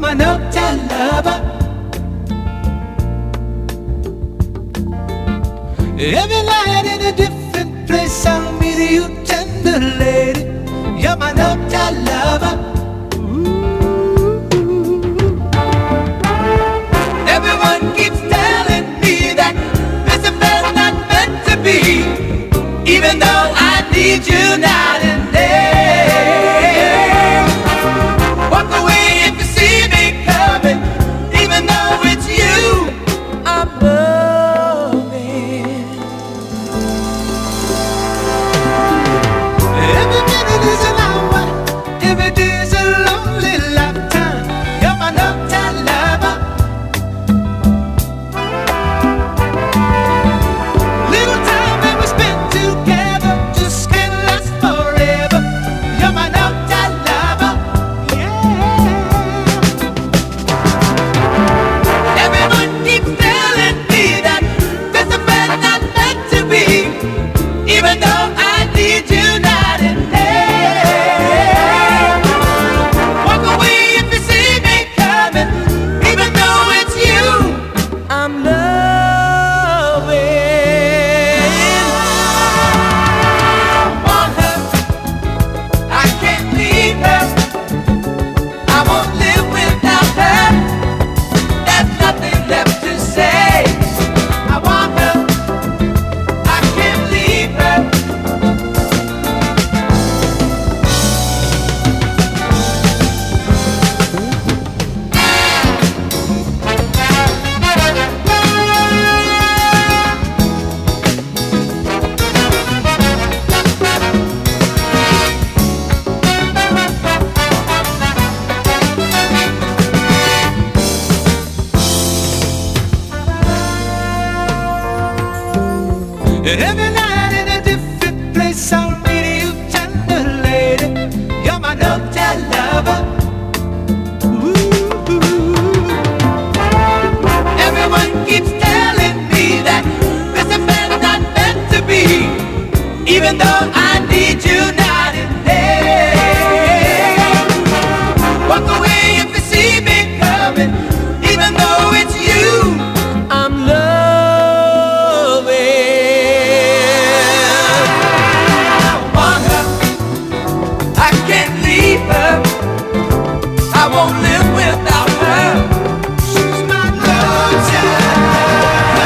my no-time lover. Every night in a different place I'll meet you, tender lady. You're my no-time lover. Everyone keeps telling me that this affair's not meant to be, even though I need you night and day. Walk away if you see me coming, even though it's you I'm loving. Every minute is an hour, every day is a lonely lifetime. You're my no-time lover. Little time that we spent together just can't last forever. You're my no-time lover. Yeah. Everyone keeps telling me that this affair's not meant to be, even though I need you night and day. Walk away if you see me coming, even though it's you I'm loving. I want her, I can't leave her, I won't live without her. There's nothing left to say. I want her, I can't leave her. Every night in a different place I'll meet you, tender lady. You're my no-time lover. Ooh. Everyone keeps telling me that this affair's not meant to be, even though I need you night and day. Walk away if you see me coming, even though it's you I'm loving. I want her, I can't leave her, I won't live without her. She's my no-time.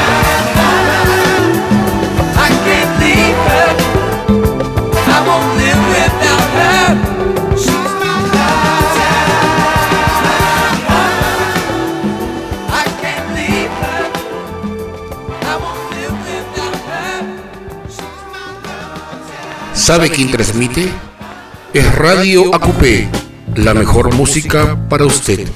I can't leave her, I won't live without her. She's my no-time. I can't leave her, I won't live without her. She's my no-time. ¿Sabe quién transmite? Es Radio ACUPE, la mejor música para usted.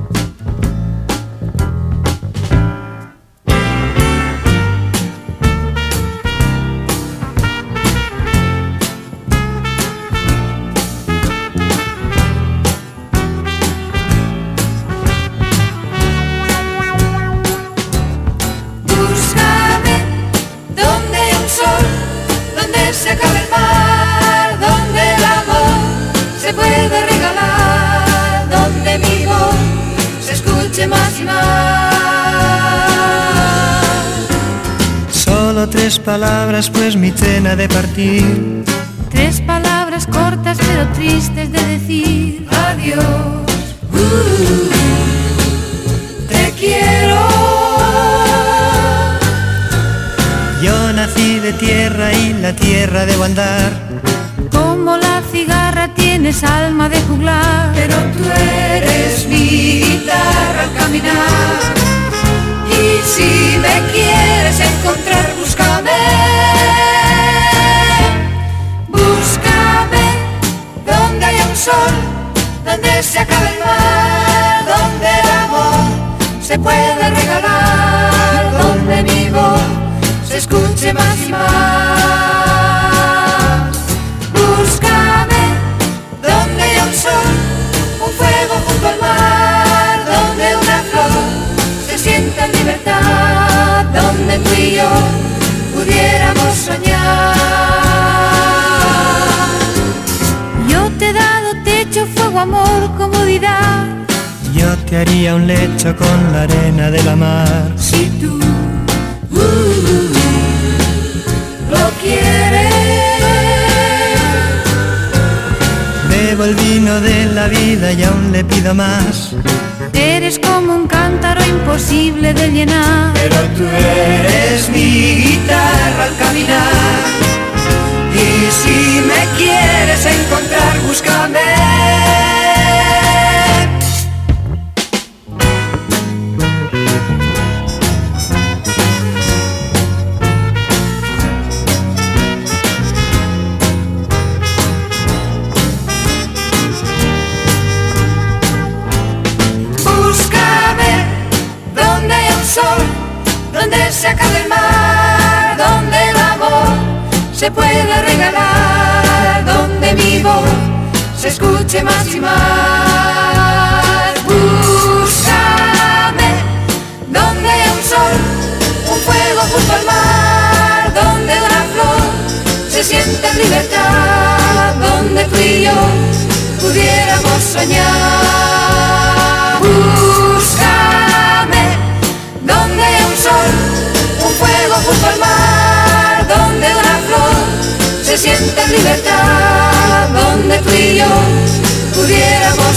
Búscame donde hay un sol, donde se acabe el mar, donde el amor se puede regalar, donde mi voz se escuche más y más. Solo 3 palabras, pues mi tren ha de partir. 3 palabras cortas pero tristes de decir adiós. Te quiero. Yo nací de tierra y la tierra debo andar. Como la cigarra tienes alma de juglar, pero tú eres mi guitarra al caminar. Y si me quieres encontrar, búscame. Búscame donde haya un sol, donde se acabe el mar, donde el amor se puede regalar, donde mi voz se escuche más y más. Búscame donde haya un sol, un fuego junto al mar, donde una flor se sienta en libertad, donde tú y yo pudiéramos soñar. Yo te he dado techo, fuego, amor, comodidad. Yo te te haría un lecho con la arena de la mar. Si tú lo quieres, bebo el vino de la vida y aún le pido más. eres como un cántaro imposible de llenar. Pero tú eres mi guitarra al caminar. Y si me quieres encontrar, búscame. Donde se acabe el mar, donde el amor se pueda regalar, donde mi voz se escuche más y más. Búscame, donde hay un sol, un fuego junto al mar, donde una flor se siente en libertad, donde tú y yo pudiéramos soñar. Búscame, donde hay un sol, un fuego junto al mar, donde una flor se siente en libertad, donde tú y yo pudiéramos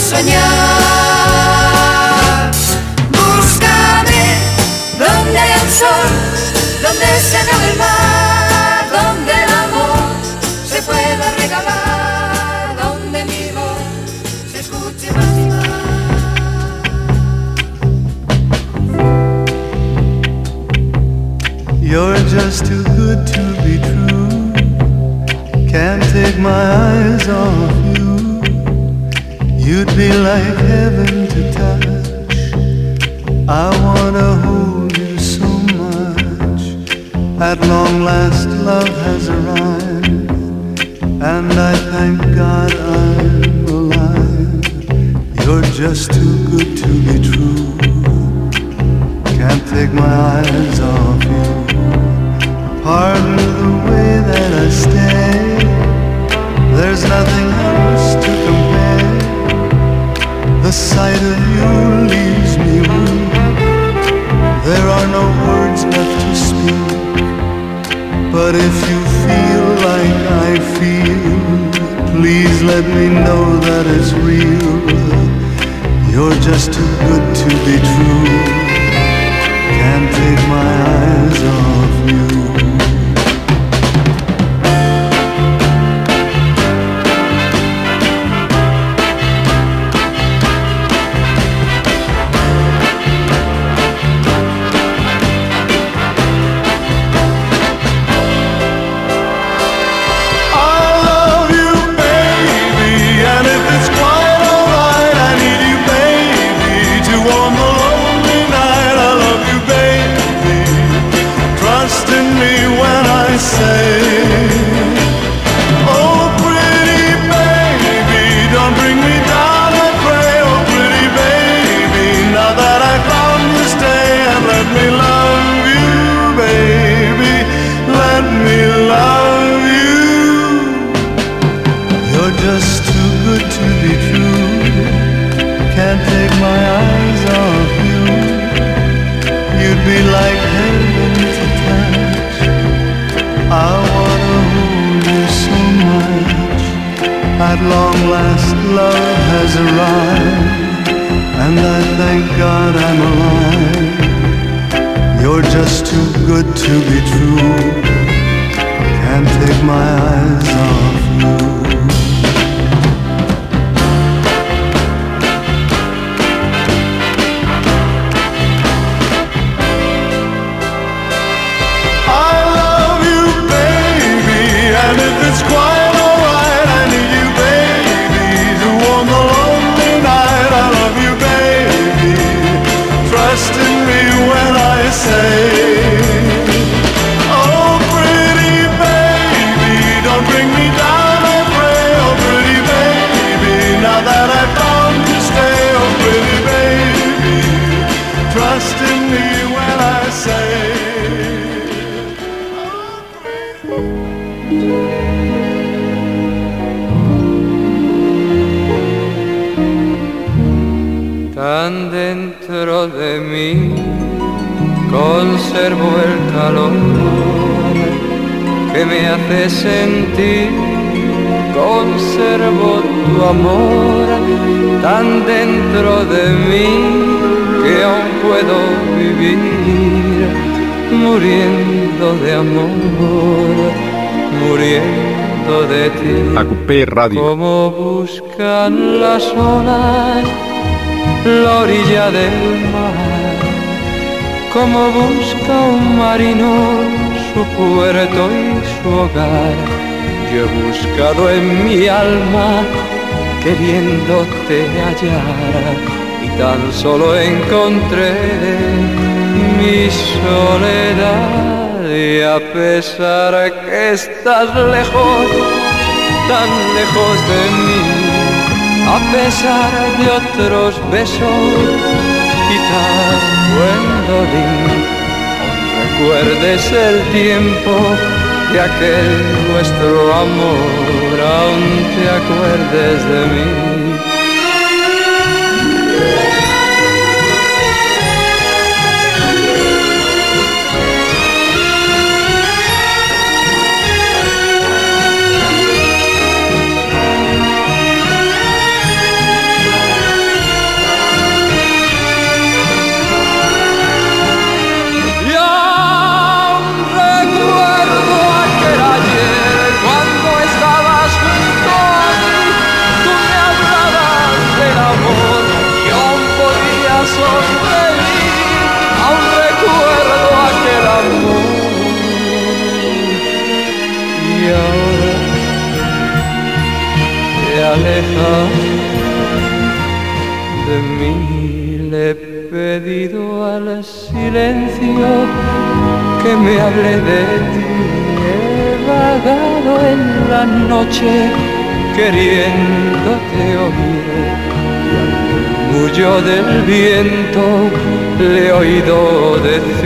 soñar. Búscame, donde hay un sol, donde se acabe el mar, donde el amor se pueda regalar, donde mi voz se escuche más y más. You're just too good to be true. Can't take my eyes off you. You'd be like heaven to touch. I wanna hold you so much. At long last love has arrived, and I thank God I'm alive. You're just too good to be true. Can't take my eyes off you. Pardon the way that I stay. There's nothing else to compare. The sight of you leaves me weak. There are no words left to speak. But if you feel like I feel, please let me know that it's real. You're just too good to be true. Can't take my eyes off you. At long last love has arrived, and I thank God I'm alive. You're just too good to be true. Can't take my eyes off you. tan dentro de mí, conservo el calor que me hace sentir, conservo tu amor tan dentro de mí que aún puedo vivir muriendo de amor, muriendo de ti. Acupé Radio. Como buscan las olas la orilla del mar, como busca un marino su puerto y su hogar. Yo he buscado en mi alma queriéndote hallar y tan solo encontré mi soledad. Y a pesar que estás lejos, tan lejos de mí, a pesar de otros besos y tan buen dolín, aún recuerdes el tiempo de aquel nuestro amor, aún te acuerdes de mí. De mí le he pedido al silencio que me hable de ti. He vagado en la noche queriéndote oír y al murmullo del viento le he oído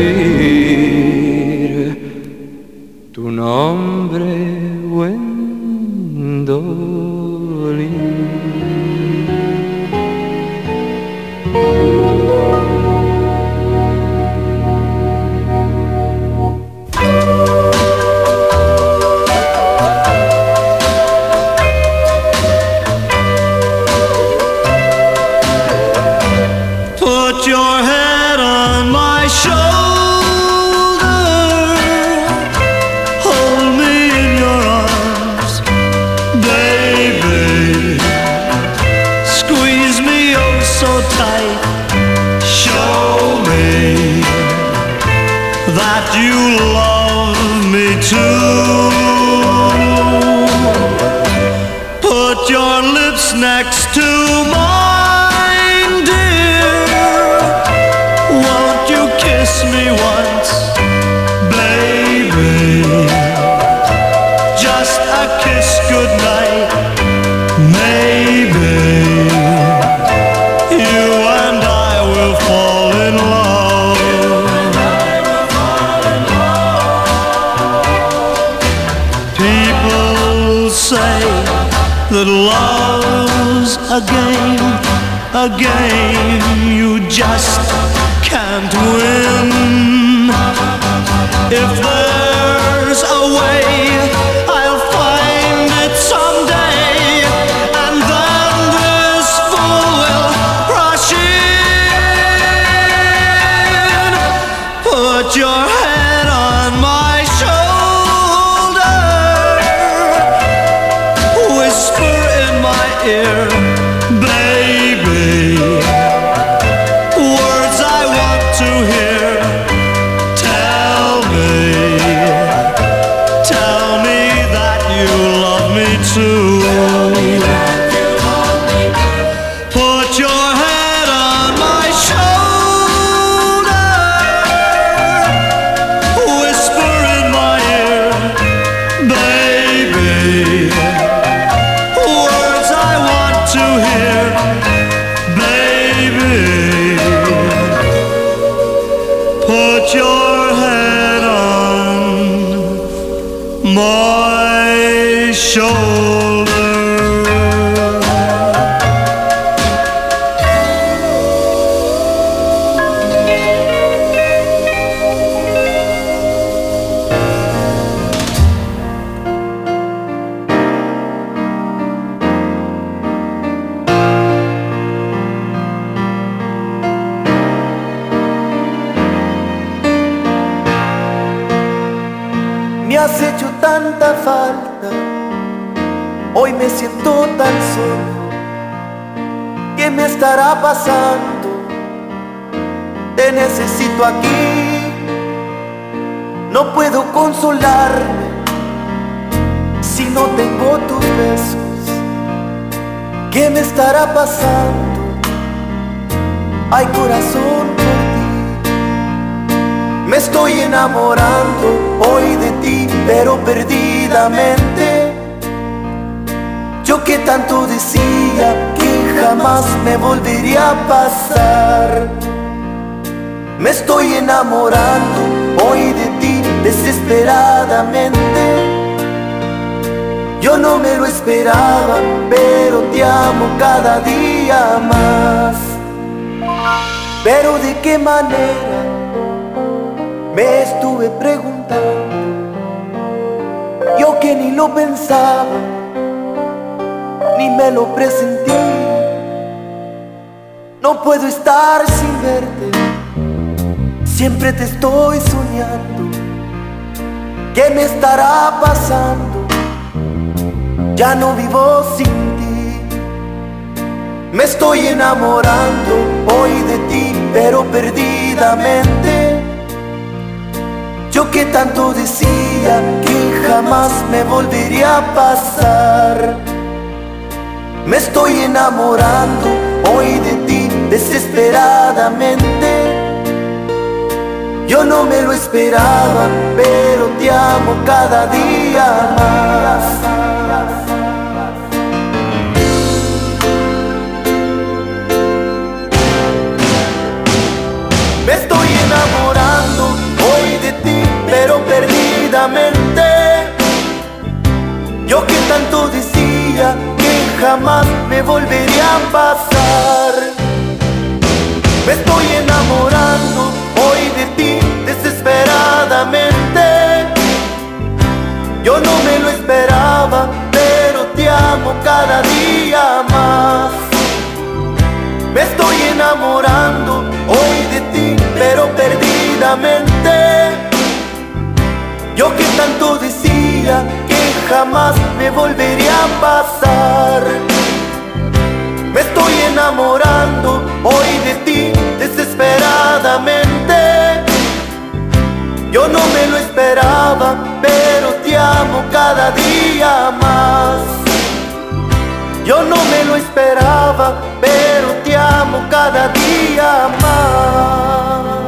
decir tu nombre, Gwendolyn. Put your head on my shoulder, hold me in your arms, baby. Squeeze me oh so tight, show me that you love me too. Put your lips next to mine, dear. Won't you kiss me once, baby? Just a kiss goodnight, maybe. You and I will fall in love. People say that love's a game you just can't win. If there's a way, I'll find it someday, and then this fool will rush in. Put your head on my shoulder, whisper in my ear, baby, words I want to hear. Tell me that you love me too. Put your head on my shoulder, whisper in my ear, baby, words I want to hear, baby. Put your head on my shoulder. 「 Me has hecho tanta falta, hoy me siento tan solo. ¿Qué me estará pasando? Te necesito aquí, no puedo consolarme si no tengo tus besos. ¿Qué me estará pasando? Ay, corazón, por ti me estoy enamorando hoy de ti, pero perdidamente. Yo que tanto decía que jamás me volvería a pasar. Me estoy enamorando hoy de ti desesperadamente. Yo no me lo esperaba, pero te amo cada día más. Pero de qué manera, me estuve preguntando. Yo que ni lo pensaba, ni me lo presentí. No puedo estar sin verte, siempre te estoy soñando. ¿Qué me estará pasando? Ya no vivo sin ti. Me estoy enamorando hoy de ti, pero perdidamente. Yo que tanto decía que jamás me volvería a pasar. Me estoy enamorando hoy de ti desesperadamente. Yo no me lo esperaba, pero te amo cada día más. Me estoy enamorando hoy de ti, pero perdidamente. Yo que tanto decía que jamás me volvería a pasar. Me estoy enamorando hoy de ti desesperadamente. Yo no me lo esperaba, pero te amo cada día más. Me estoy enamorando hoy de ti, pero perdidamente. Yo que tanto decía que jamás me volvería a pasar. Me estoy enamorando hoy de ti desesperadamente. Yo no me lo esperaba, pero te amo cada día más. Yo no me lo esperaba, pero te amo cada día más.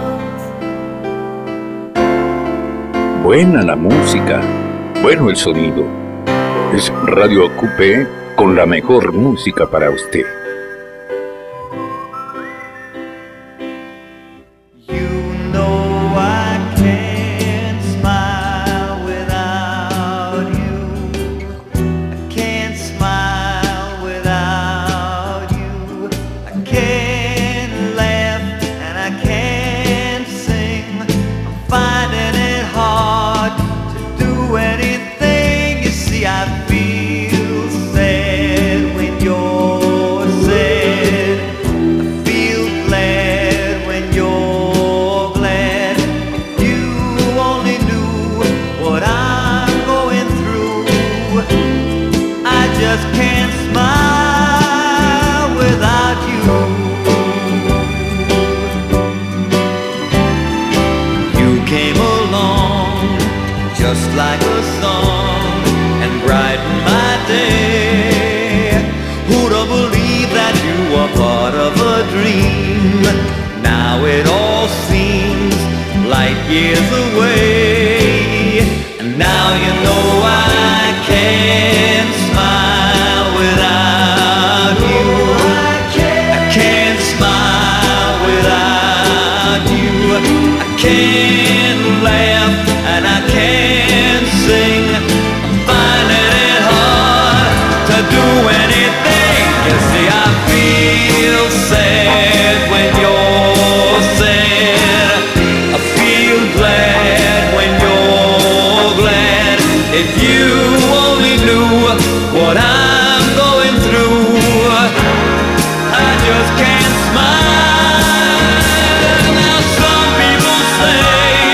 Buena la música, bueno el sonido. Es Radio Acupé con la mejor música para usted. Years away, and now you know I can't smile without you. I can't smile without you. I can't laugh and I can't sing. I'm finding it hard to do anything. You see, I feel sad when you're sad. I feel glad when you're glad. If you only knew what I'm going through, I just can't smile. Now some people say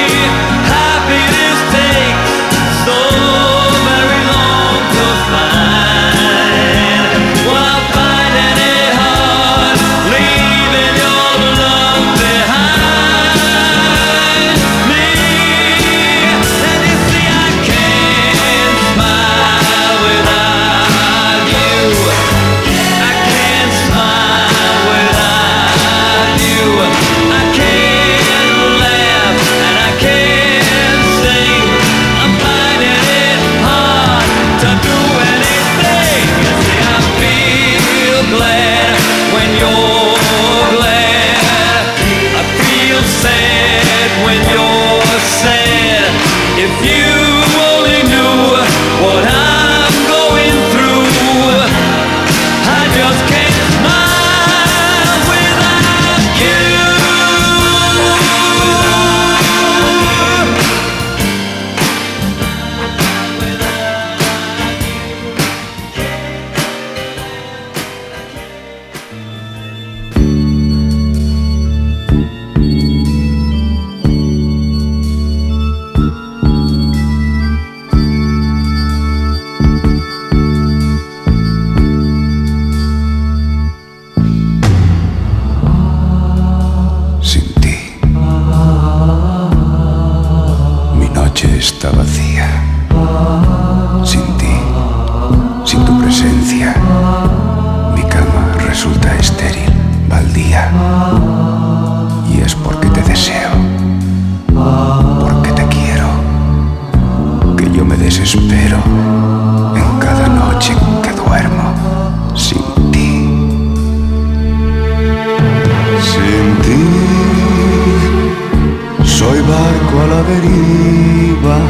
barco a la deriva.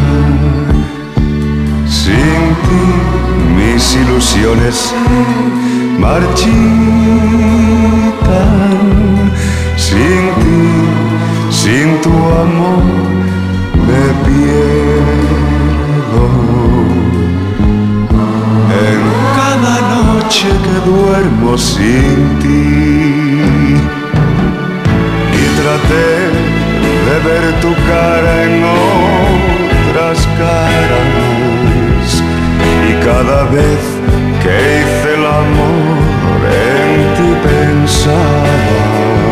Sin ti mis ilusiones se marchitan. Sin ti, sin tu amor me pierdo. En cada noche que duermo sin ti y traté de ver tu cara en otras caras, y cada vez que hice el amor en ti pensaba: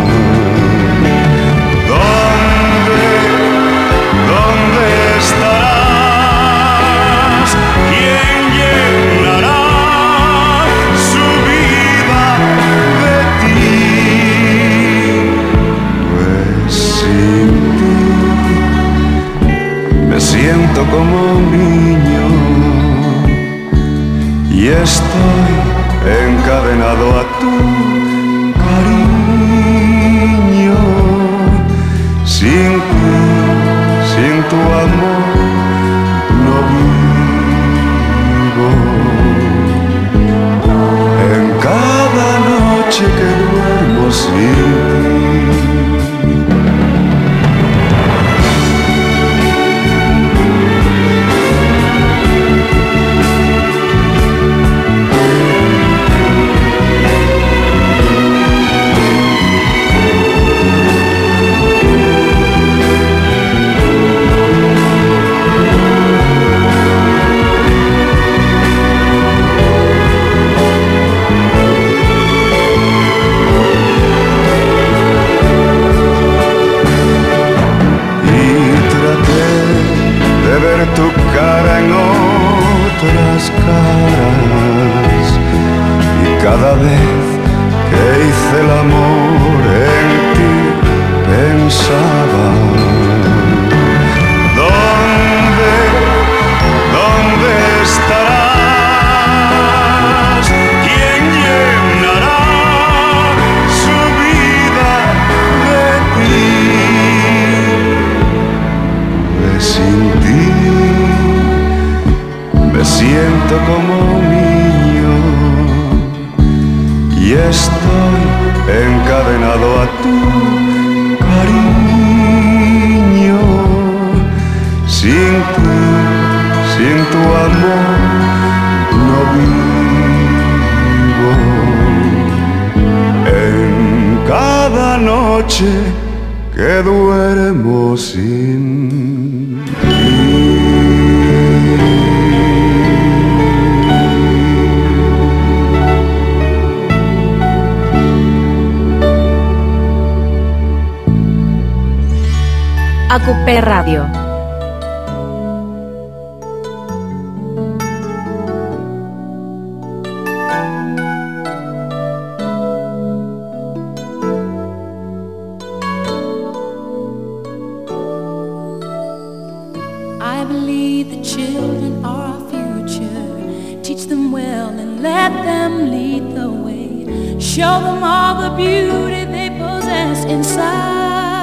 ¿Dónde estarás? ¿Quién llenará su vida de ti? Pues sin ti me siento como un niño y estoy encadenado a tu cariño. Sin ti, sin tu amor no vivo. En cada noche que duermo sin ti. Tu cara en otras caras, y cada vez que hice el amor en ti pensaba: ¿Dónde estarás? ¿Quién llenará su vida de ti? Pues sin ti me siento como un niño y estoy encadenado a tu cariño. Sin ti, sin tu amor no vivo. En cada noche que duermo sin ti. Acupé Radio. I believe the children are our future. Teach them well and let them lead the way. Show them all the beauty they possess inside.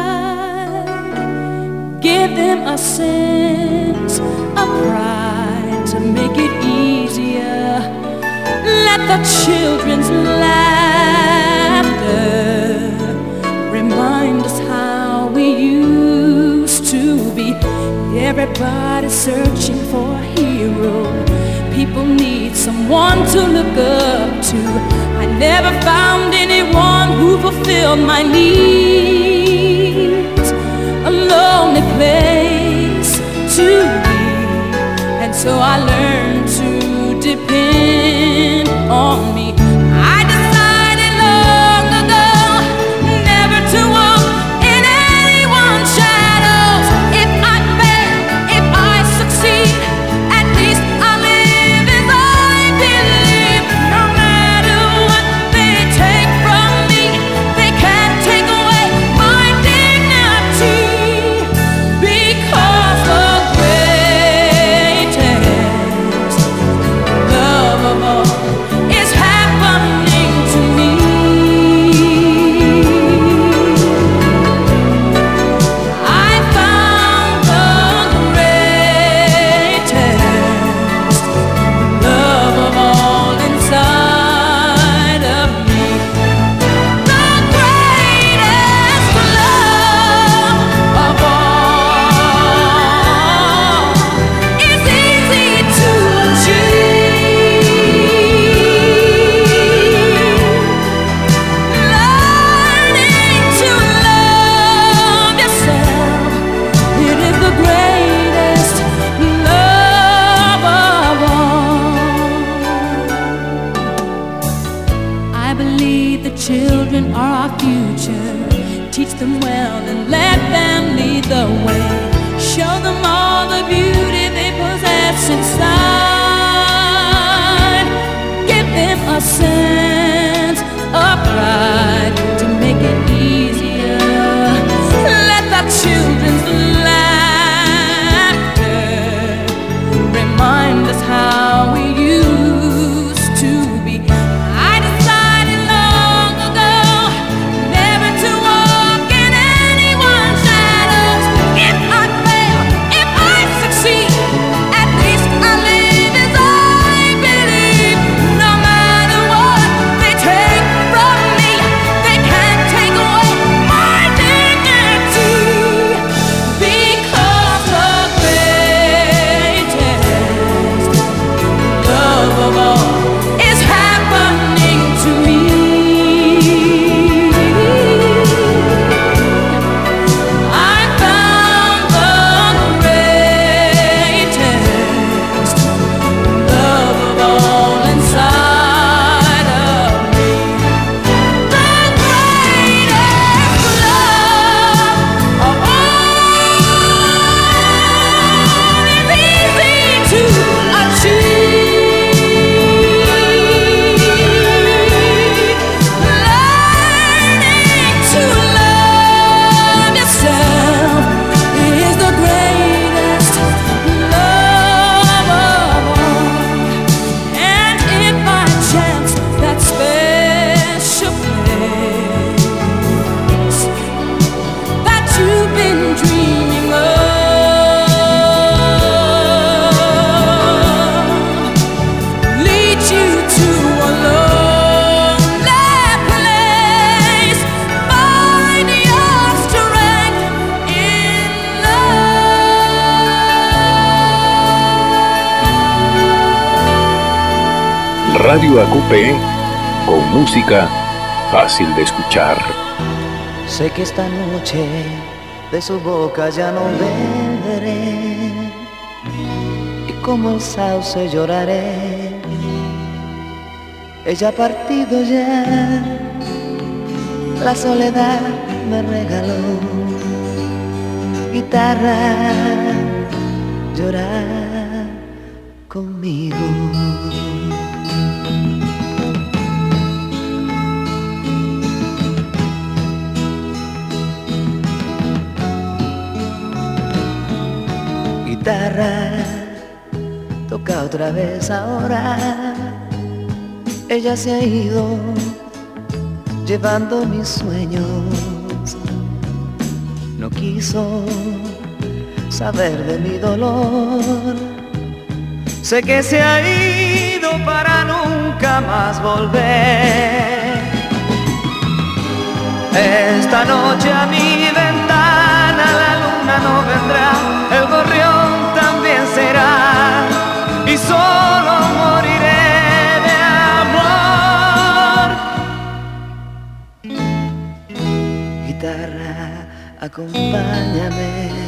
Give them a sense of pride to make it easier. Let the children's laughter remind us how we used to be. Everybody's searching for a hero. People need someone to look up to. I never found anyone who fulfilled my needs. A lonely place to be, and so I learned to depend on me. I decided long ago never to walk in anyone's shadows. If I fail, if I succeed, at least I live as I believe. No matter what they take from me, they can't take away my teach them well and let them lead the way. Show them all the beauty they possess inside. Give them a sense of pride to make it easier. Let the children's laughter remind us how we used to be. I decided long ago never to walk in anyone's shadows. If I fail, if I succeed, at least I live as I believe. No matter what they take from me, they can't take away my dignity. Because the greatest love of all is happening to me. I found the greatest love of all inside of me. The greatest love of all is easy to achieve. Learning to love yourself is the greatest love of all. And if by chance that special place that you've been dreaming of leads you to a lonely place, find your strength in love. Radio AQP con música fácil de escuchar. Sé que esta noche de su boca ya no beberé, y como el sauce lloraré. Ella ha partido ya, la soledad me regaló guitarra, llorar conmigo. Guitarra, toca otra vez ahora. Ella se ha ido llevando mis sueños. No quiso saber de mi dolor. Sé que se ha ido para nunca más volver. Esta noche a mi ventana la luna no vendrá, el gorrión también será, y solo moriré de amor. Guitarra, acompáñame.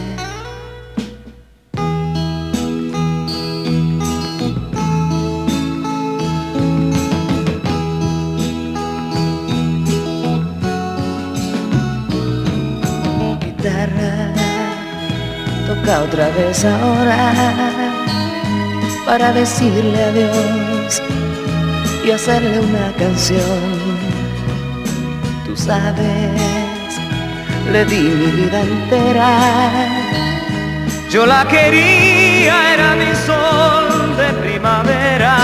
Toca otra vez ahora para decirle adiós y hacerle una canción. Tú sabes, le di mi vida entera. Yo la quería, era mi sol de primavera.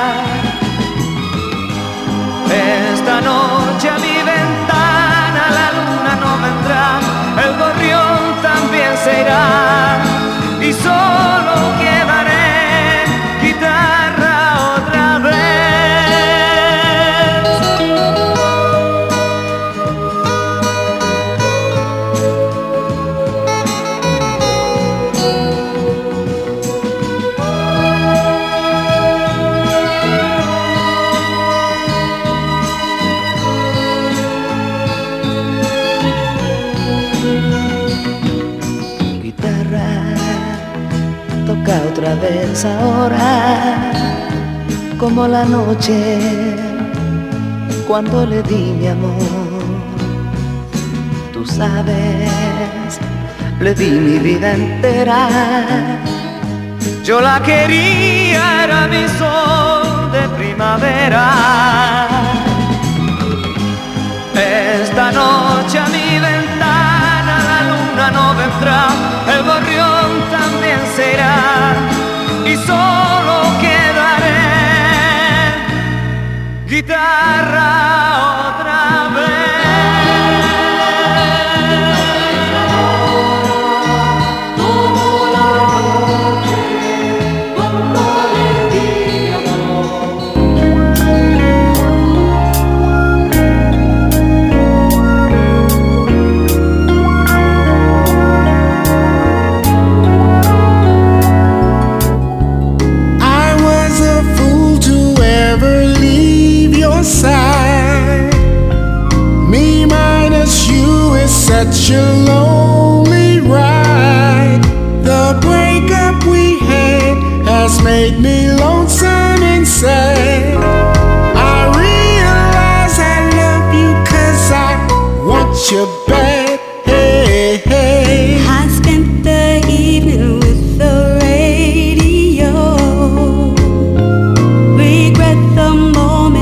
Esta noche a mi ventana la luna no vendrá, el gorrión también se irá, y solo quedaré guitarra otra otra vez ahora, como la noche cuando le di mi amor. Tú tú sabes, le di mi vida entera. Yo la quería, era mi sol de primavera. Esta noche a mi ventana la luna no vendrá, el gorrión también será, y solo quedaré guitarra otra vez. Side. Me minus you is such a lonely ride. The breakup we had has made me lonesome inside. I realize I love you 'cause I want you back. Hey, hey. I spent the evening with the radio. Regret the moment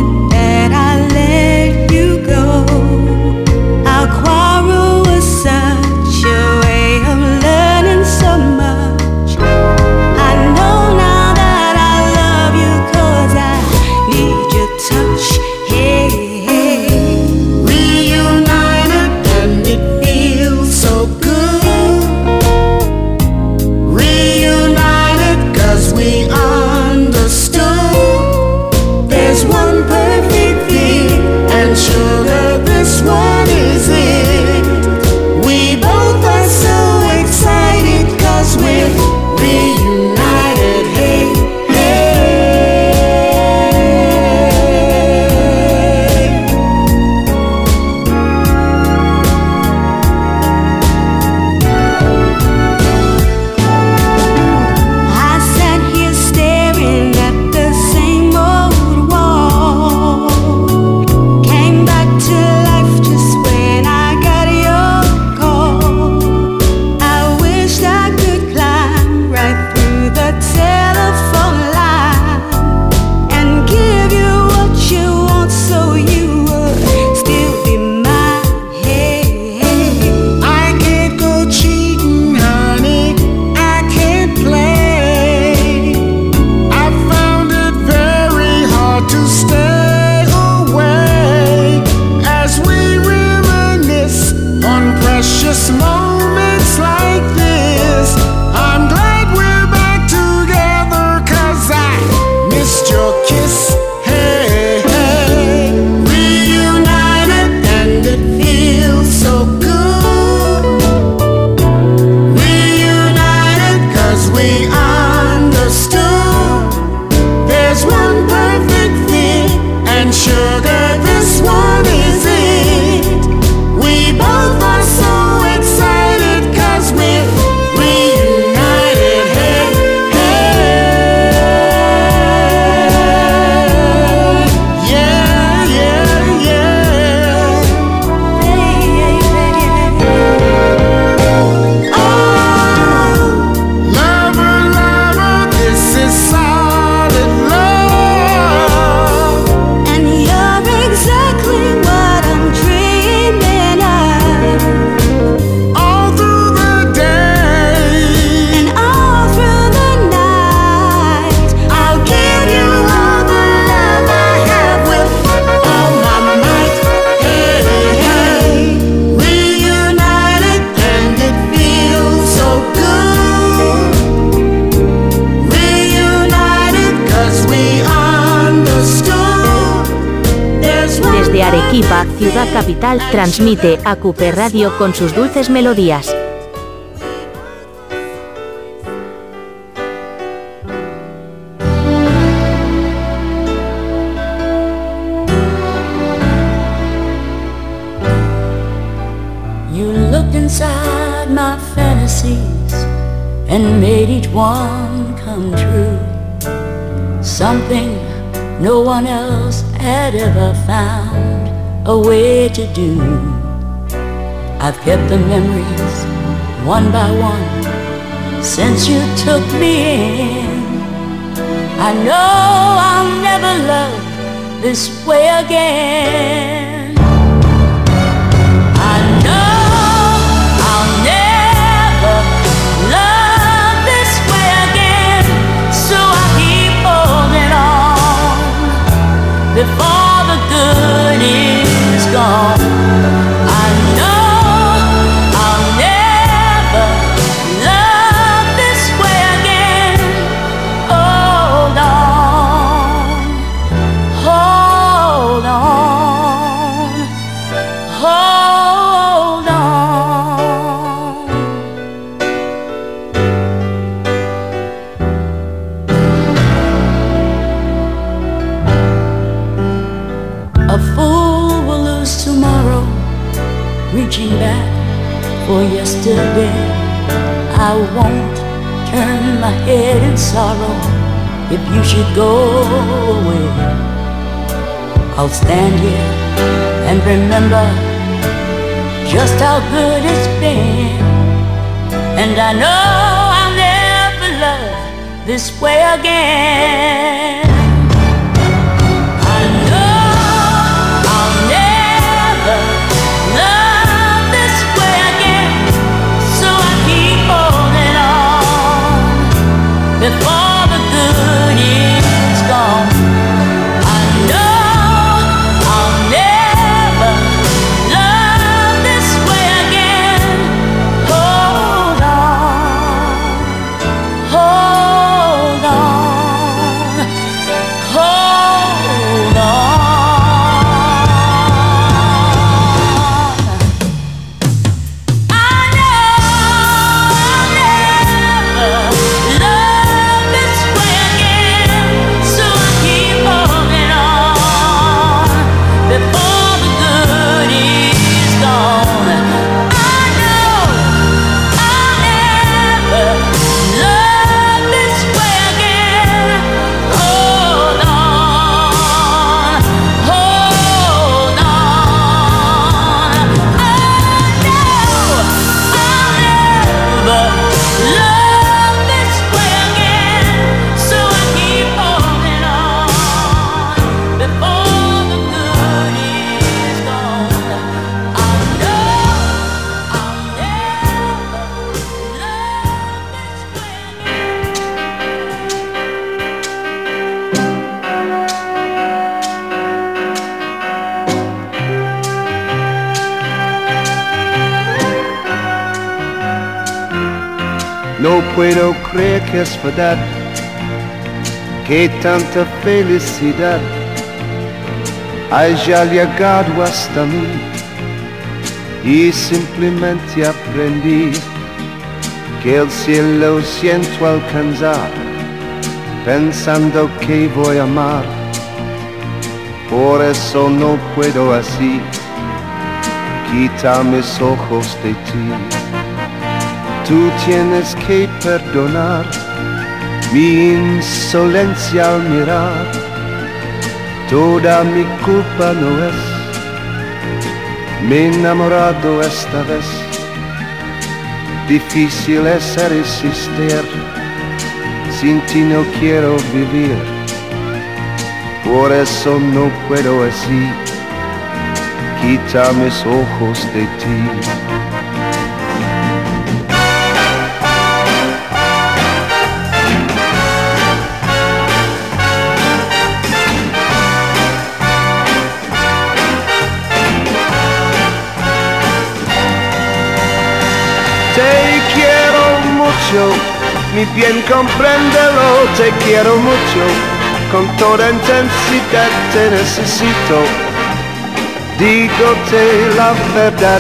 Arequipa, ciudad capital, transmite ACUPE Radio con sus dulces melodías. You looked inside my fantasies and made each one come true. Something no one else had ever found a way to do. I've kept the memories one by one since you took me in. I know I'll never love this way again. I know I'll never love this way again, so I keep holding on before the good is gone. I know I'll never love this way again. Hold on, hold on, hold on. A fool will lose tomorrow, reaching back for yesterday. I won't turn my head in sorrow if you should go away. I'll stand here and remember just how good it's been, and I know I'll never love this way again. I know I'll never love this way again, so I keep holding on before the good is gone. I know I'll never love this way again. Hold on, hold on, hold on. I know I'll never love this way again, so I keep holding on before the good is gone. I know I'll never love this way again. Hold on, hold on. I know I'll never love this way again, so I keep holding on before the good is gone. I know I'll never love this way again. No puedo creer que es verdad, que tanta felicidad haya llegado hasta mí, y simplemente aprendí que el cielo siento alcanzar, pensando que voy a amar. Por eso no puedo así quitar mis ojos de ti. Tú tienes que perdonar mi insolencia al mirar. Toda mi culpa no es, me he enamorado esta vez. Difícil es resistir, sin ti no quiero vivir. Por eso no puedo así quitar mis ojos de ti. Te quiero mucho, mi bien compréndelo, te quiero mucho, con toda intensidad te necesito, dígote la verdad.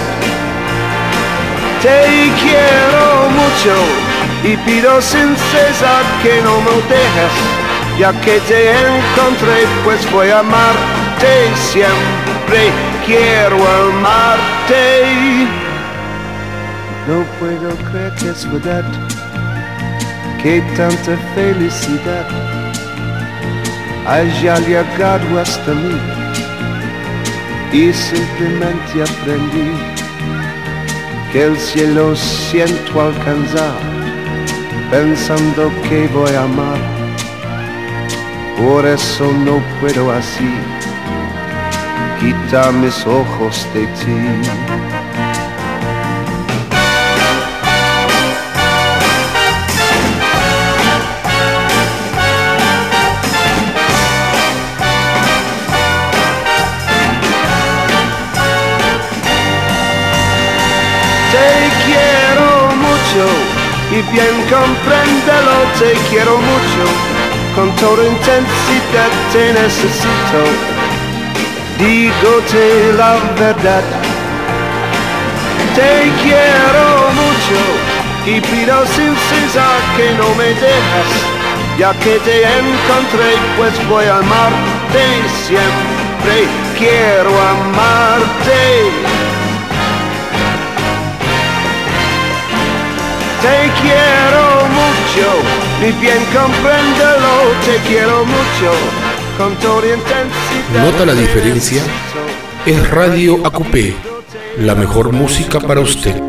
Te quiero mucho y pido sin cesar que no me dejes, ya que te encontré pues voy a amarte siempre, quiero amarte. No puedo creer que es verdad, que tanta felicidad haya llegado hasta mí, y simplemente aprendí que el cielo siento alcanzar, pensando que voy a amar. Por eso no puedo así quitar mis ojos de ti. Te quiero mucho y bien compréndelo, te quiero mucho, con toda intensidad te necesito. Dígote la verdad, te quiero mucho y pido sin cesar que no me dejas, ya que te encontré pues voy a amarte siempre, quiero amarte. Te quiero mucho, ni bien compréndelo, te quiero mucho, con toda intensidad. ¿Nota la diferencia? Es Radio AQP, la mejor música para usted.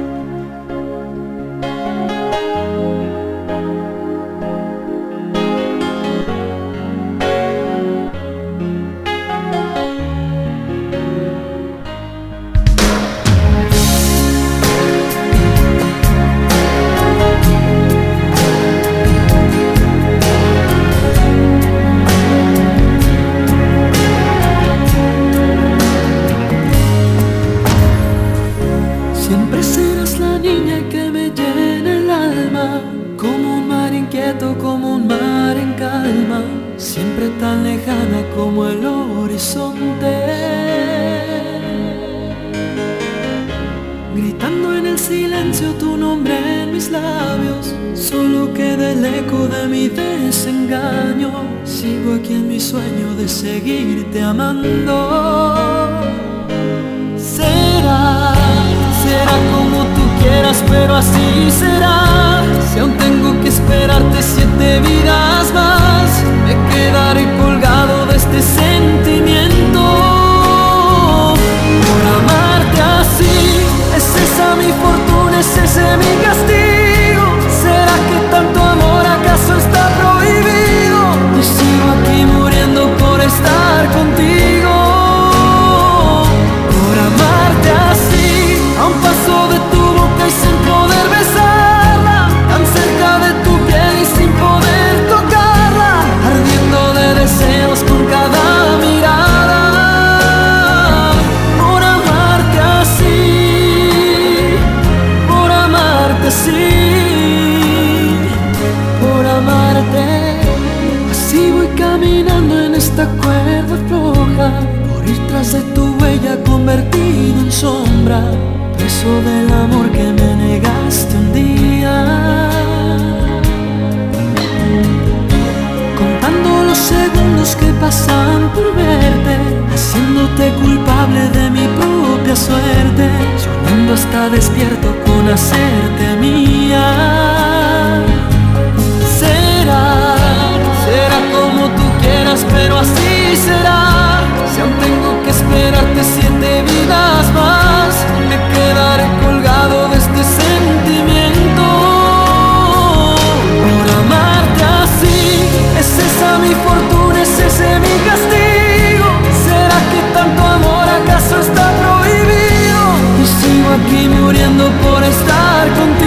Aquí muriendo por estar contigo.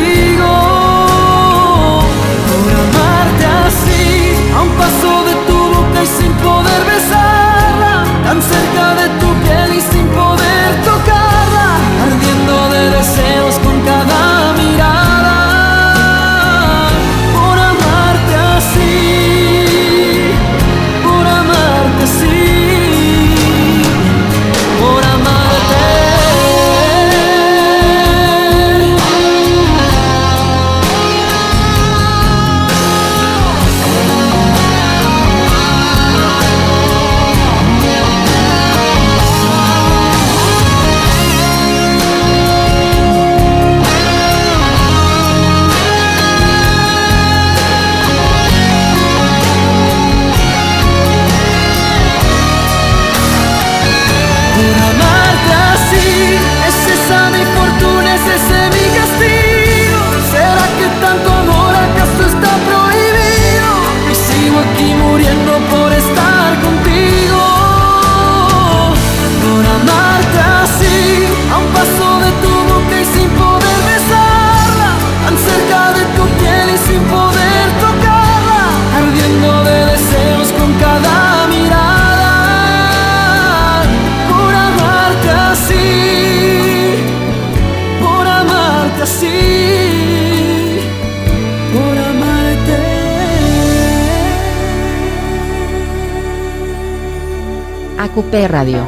AQP Radio.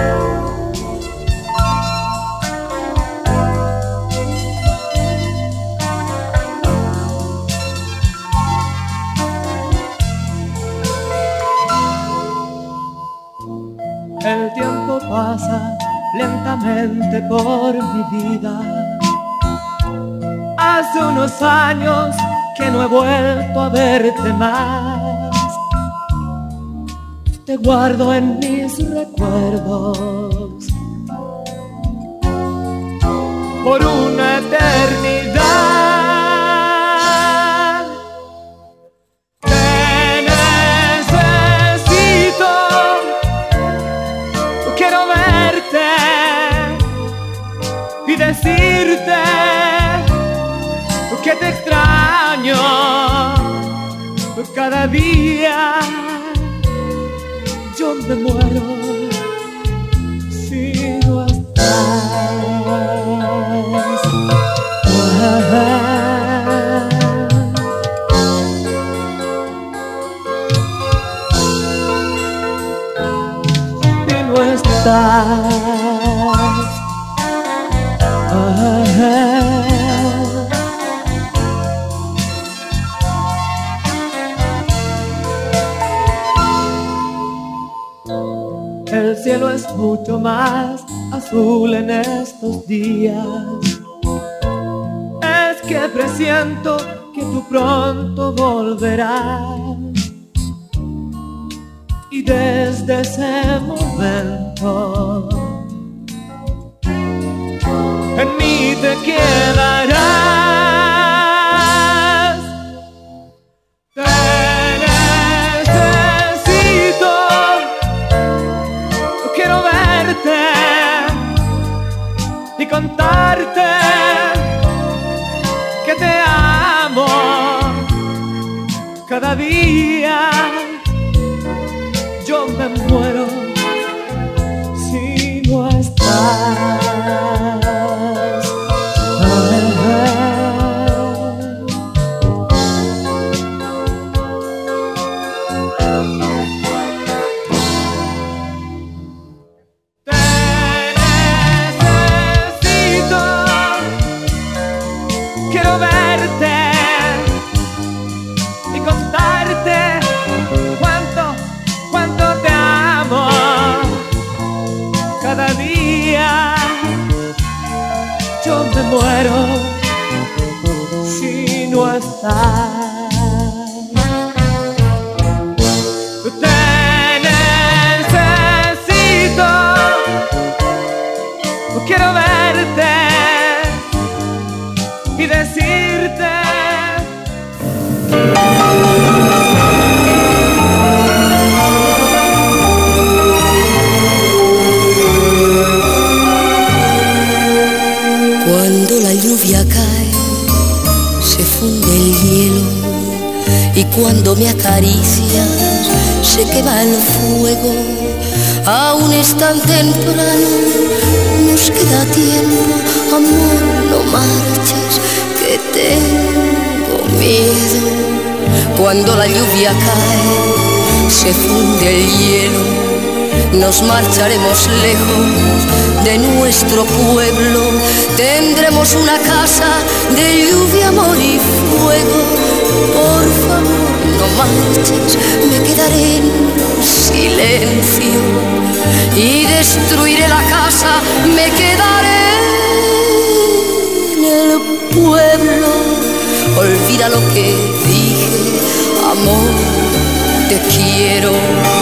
El tiempo pasa lentamente por mi vida. Hace unos años que no he vuelto a verte más. Te guardo en mis recuerdos por una eternidad. Te necesito, quiero verte y decirte que te extraño cada día. Yo me muero si no estás. Si no estás. El cielo es mucho más azul en estos días. Es que presiento que tú pronto volverás. Y desde ese momento en mí te quedarás. Y contarte que te amo cada día. Yo me muero si no estás. Muero si no estás. Te necesito, quiero verte y decirte. Cuando la lluvia cae, se funde el hielo, y cuando me acaricias, se quema el fuego. Aún es tan temprano, nos queda tiempo, amor, no marches, que tengo miedo. Cuando la lluvia cae, se funde el hielo, nos marcharemos lejos de nuestro pueblo. Tendremos una casa de lluvia, amor y fuego. Por favor, no marches, me quedaré en silencio y destruiré la casa, me quedaré en el pueblo. Olvida lo que dije, amor, te quiero.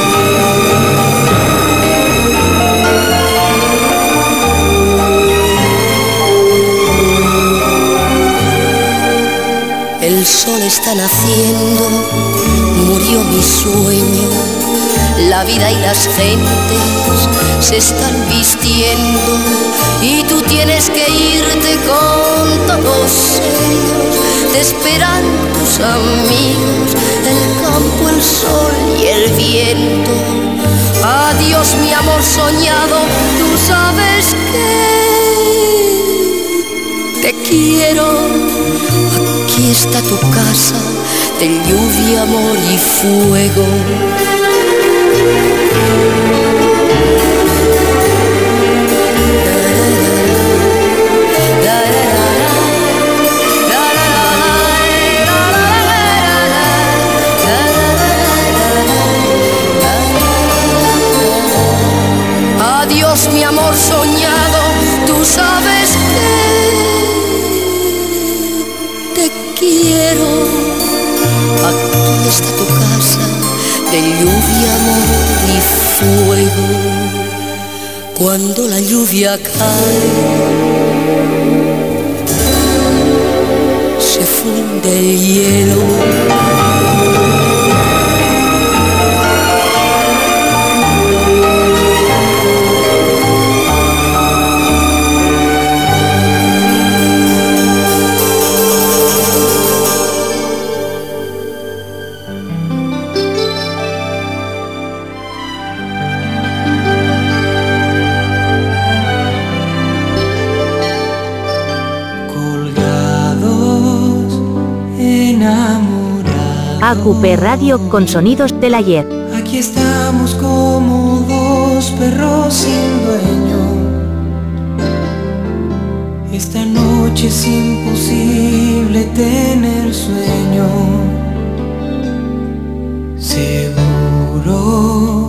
El sol está naciendo, murió mi sueño. La vida y las gentes se están vistiendo, y tú tienes que irte con todos ellos. Te esperan tus amigos, el campo, el sol y el viento. Adiós, mi amor soñado, tú sabes que te quiero. Aquí está tu casa de lluvia, amor y fuego. ¿Dónde está tu casa de lluvia, amor y fuego? Cuando la lluvia cae, se funde el hielo. AQP Radio con sonidos del ayer. Aquí estamos como dos perros sin dueño. Esta noche es imposible tener sueño. Seguro,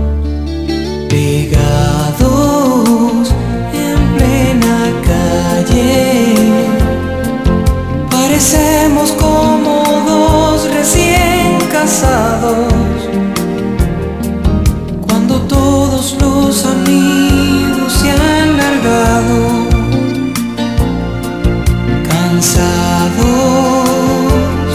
pegados en plena calle. Parecemos como dos recién casados, cuando todos los amigos se han largado, cansados,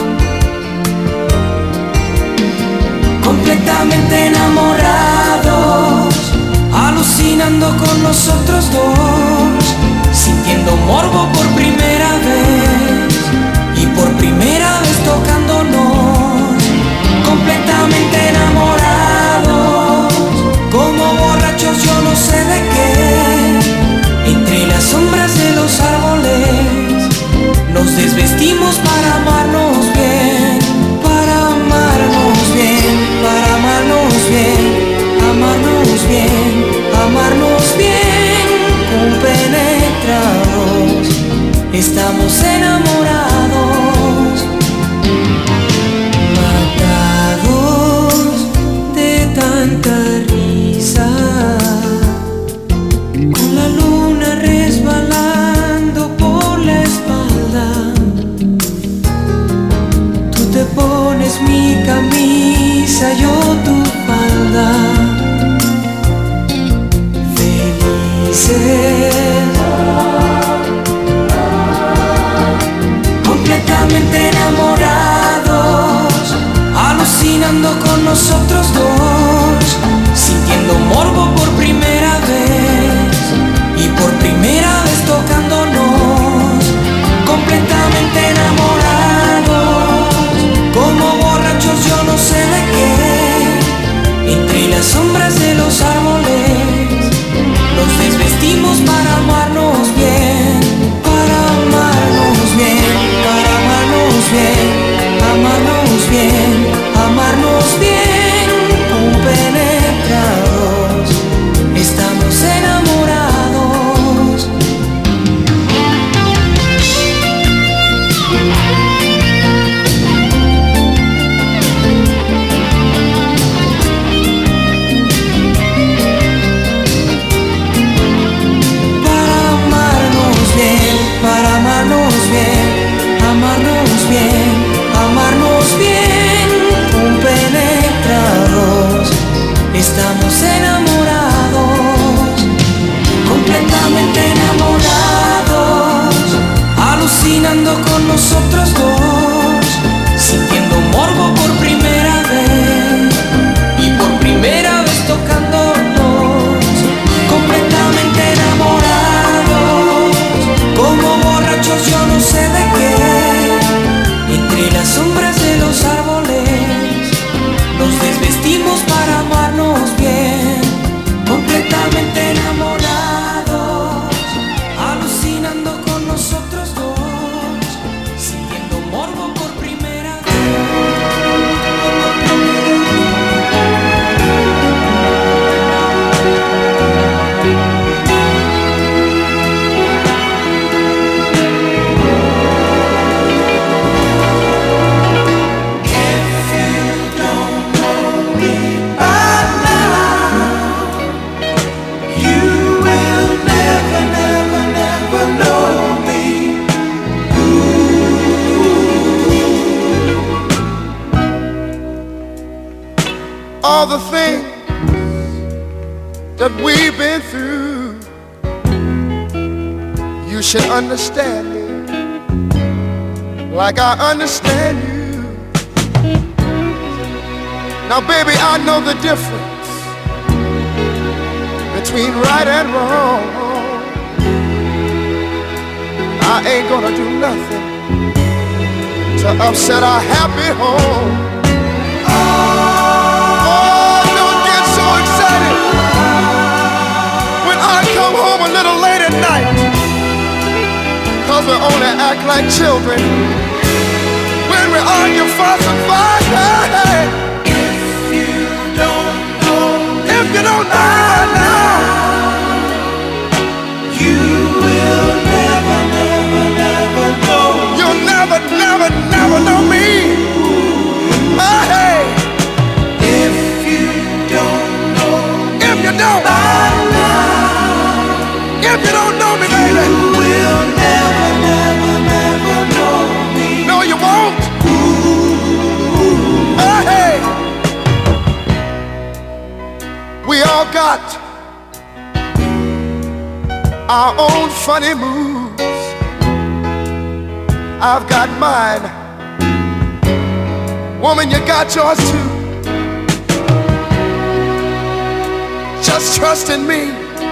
completamente enamorados, alucinando con nosotros dos, sintiendo morbo por primera vez. Y por primera vez tocándonos, completamente enamorados, como borrachos yo no sé de qué. Entre las sombras de los árboles, nos desvestimos para amarnos bien, para amarnos bien, para amarnos bien, amarnos bien, amarnos bien, compenetrados, estamos enamorados. Tanta risa, con la luna resbalando por la espalda. Tú te pones mi camisa, yo tu falda. Felices, completamente enamorados, alucinando con nosotros dos, sintiendo morbo por primera vez y por primera vez tocándonos, completamente enamorados, como borrachos yo no sé de qué. Entre las sombras de los árboles, nos desvestimos para amarnos bien, para amarnos bien, para amarnos bien, amarnos bien, amarnos bien, compenetrados, estamos enamorados. Para amarnos bien, para amarnos bien, amarnos bien, amarnos bien, compenetrados, estamos enamorados, completamente enamorados, alucinando con nosotros dos, sintiendo morbo por primera vez y por primera vez tocándonos, completamente enamorados, como borrachos yo no sé de qué. Entre las sombras de los árboles, nos desvestimos para amarnos bien, completamente enamorados, alucinando con nosotros dos, sintiendo morbo por primera vez. all the things that we've been through, you should understand me like I understand you. Now baby, I know the difference between right and wrong. I ain't gonna do nothing to upset our happy home. Oh, don't get so excited when I come home a little late at night, 'cause we only act like children when we argue, fuss and fight. Hey, if you don't know now, you will never, never, never know. You'll never, never, never know me. Hey, if you don't know, if you don't, if you don't know me, baby, you will never, never, never know me. No, you won't. Hey, we all got our own funny moves. I've got mine. Woman, you got yours too. Just trust in me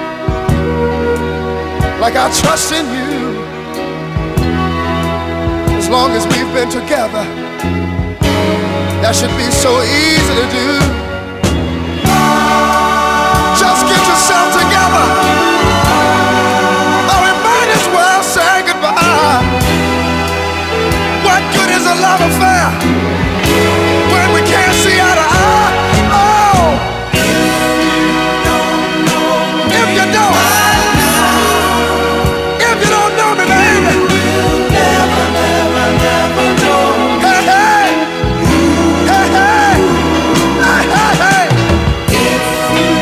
like I trust in you. As long as we've been together, that should be so easy to do. Just get yourself together, or we might as well say goodbye. What good is a love affair when we can't see eye to eye? Oh, if you don't know me, baby, you'll never, never, never know. Hey, hey, hey, hey, hey, hey, hey. If you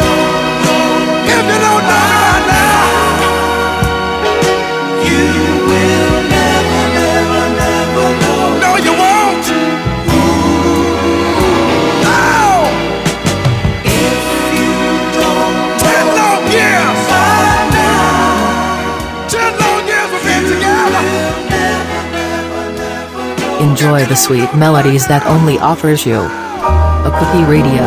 don't know right now, you will never, never, never know. No, you won't. No. If you don't know. 10 long years. 10 long years we've been together. Enjoy the sweet melodies that only offers you Akupe Radio.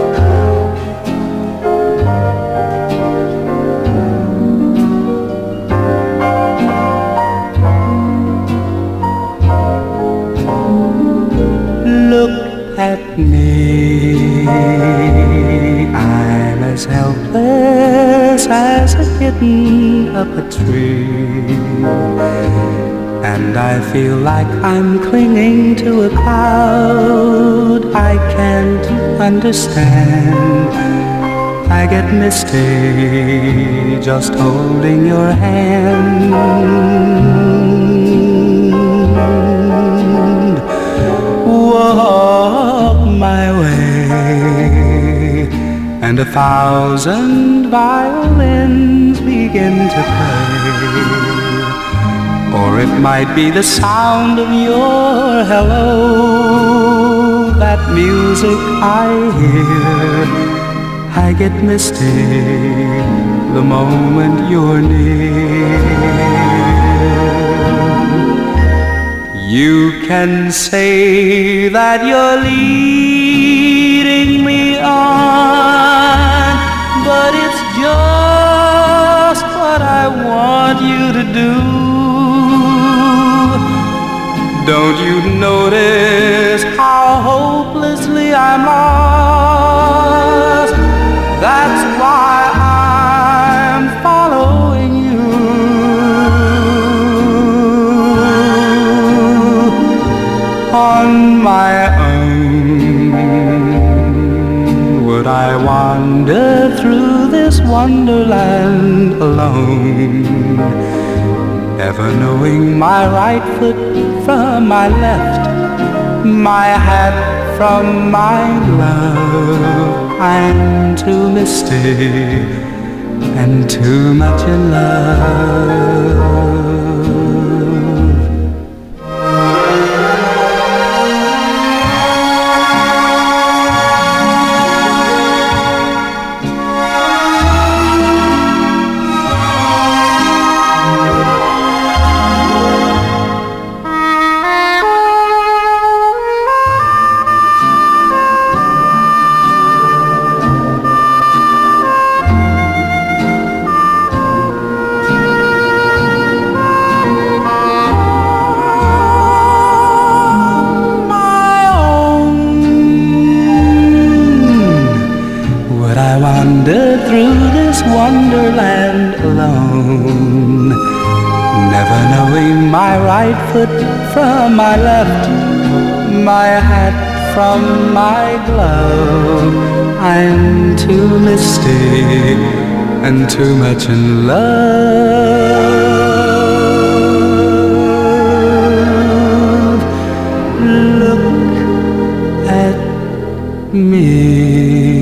Look at me, I'm as helpless as a kitten up a tree, and I feel like I'm clinging to a cloud. I can't understand, I get misty just holding your hand. Walk my way, and 1,000 violins begin to play. Or it might be the sound of your hello, that music I hear. I get misty the moment you're near. You can say that you're leading me on, but it's just what I want you to do. Don't you notice how hopelessly I'm lost? That's why I'm following you. On my own, would I wander through this wonderland alone, never knowing my right foot from my left, my hat from my glove? I'm too misty and too much in love. wonderland alone, never knowing my right foot from my left, my hat from my glove. I'm too misty and too much in love. Look at me.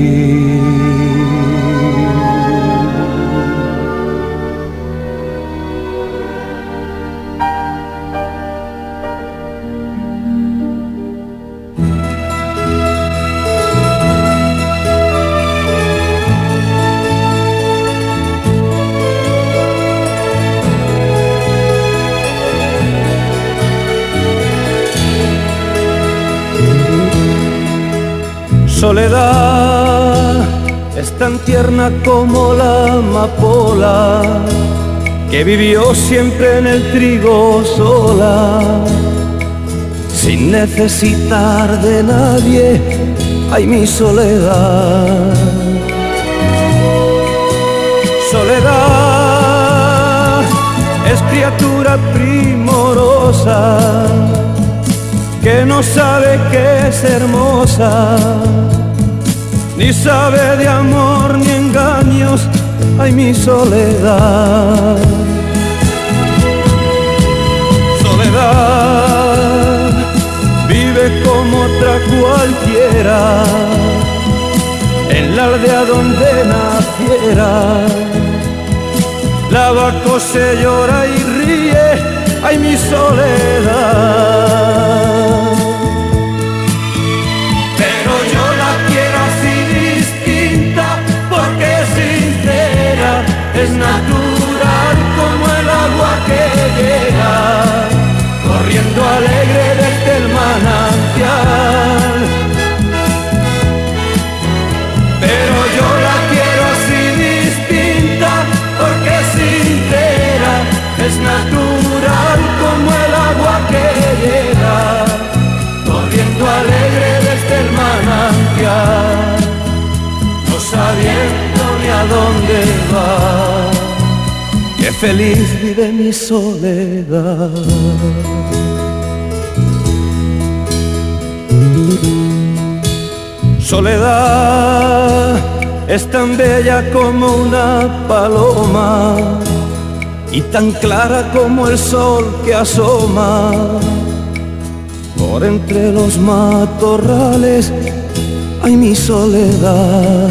Soledad es tan tierna como la amapola, que vivió siempre en el trigo sola, sin necesitar de nadie. Ay, mi soledad. Soledad es criatura primorosa, que no sabe que es hermosa, ni sabe de amor ni engaños. Ay, mi soledad. Soledad vive como otra cualquiera, en la aldea donde naciera. Lava, cose, llora y ríe. Ay, mi soledad. Pero yo la quiero así distinta, porque es sincera, es natural como el agua que llega, corriendo alegre desde el manantial. Pero yo la quiero así distinta, porque es sincera, es natural como el agua que llega, corriendo alegre desde el manantial, no sabiendo ni a dónde va. Qué feliz vive mi soledad. Soledad es tan bella como una paloma, y tan clara como el sol que asoma por entre los matorrales. Ay, mi soledad.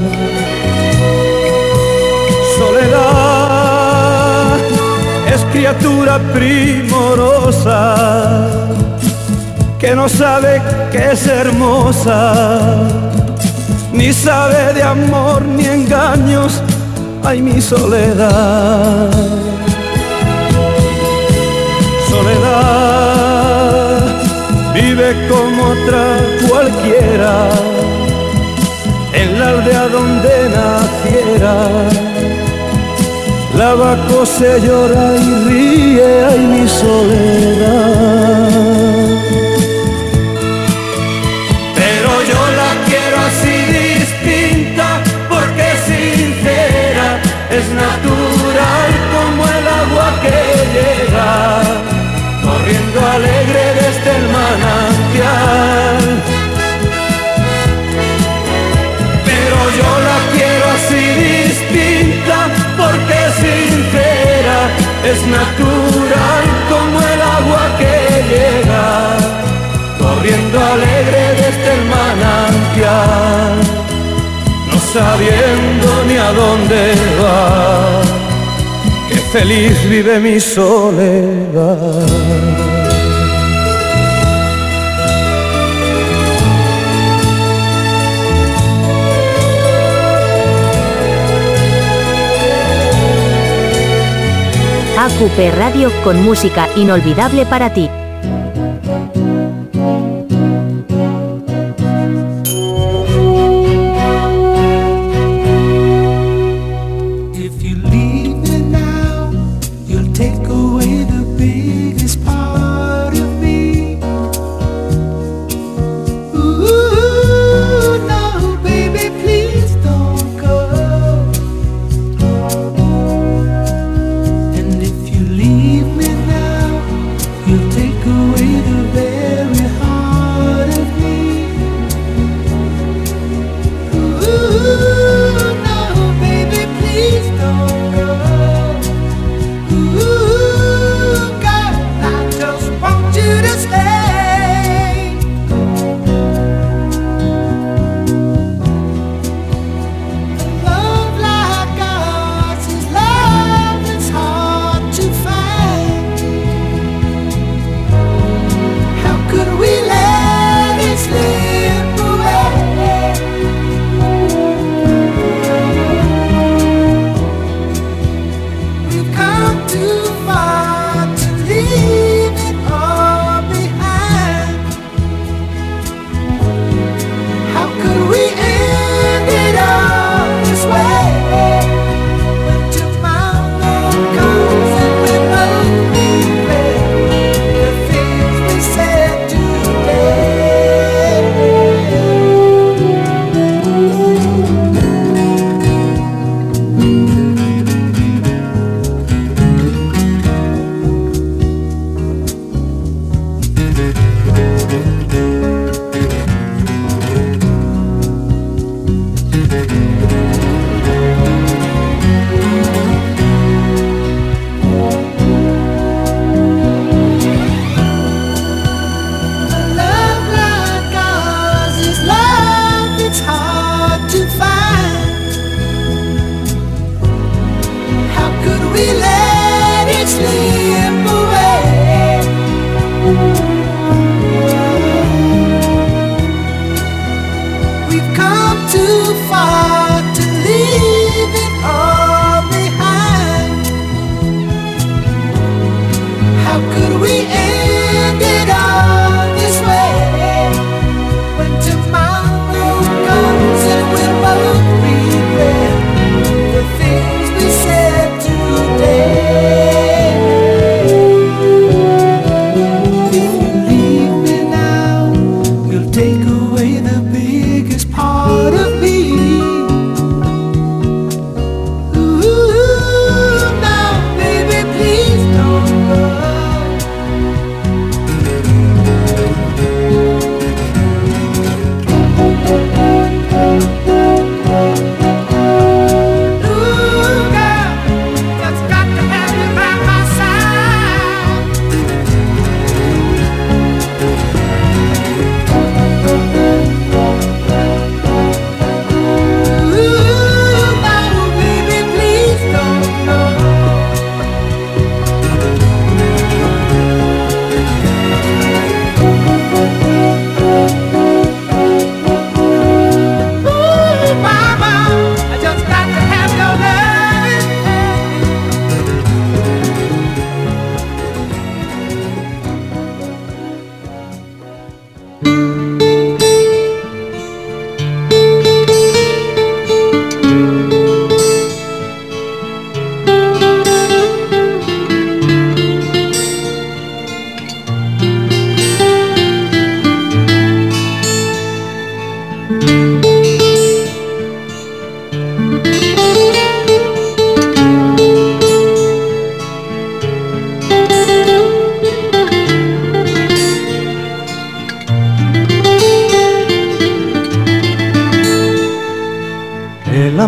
Soledad es criatura primorosa, que no sabe que es hermosa, ni sabe de amor ni engaños. Ay, mi soledad. Soledad vive como otra cualquiera, en la aldea donde naciera. Lava, cose, llora y ríe. Ay, mi soledad. Pero yo la quiero así distinta, porque es sincera, es natural como el agua que llega, corriendo alegre desde el manantial. Pero yo la quiero así distinta, porque es sincera, es natural como el agua que llega, corriendo alegre desde el manantial, no sabiendo ni a dónde va. Qué feliz vive mi soledad. AQP Radio, con música inolvidable para ti.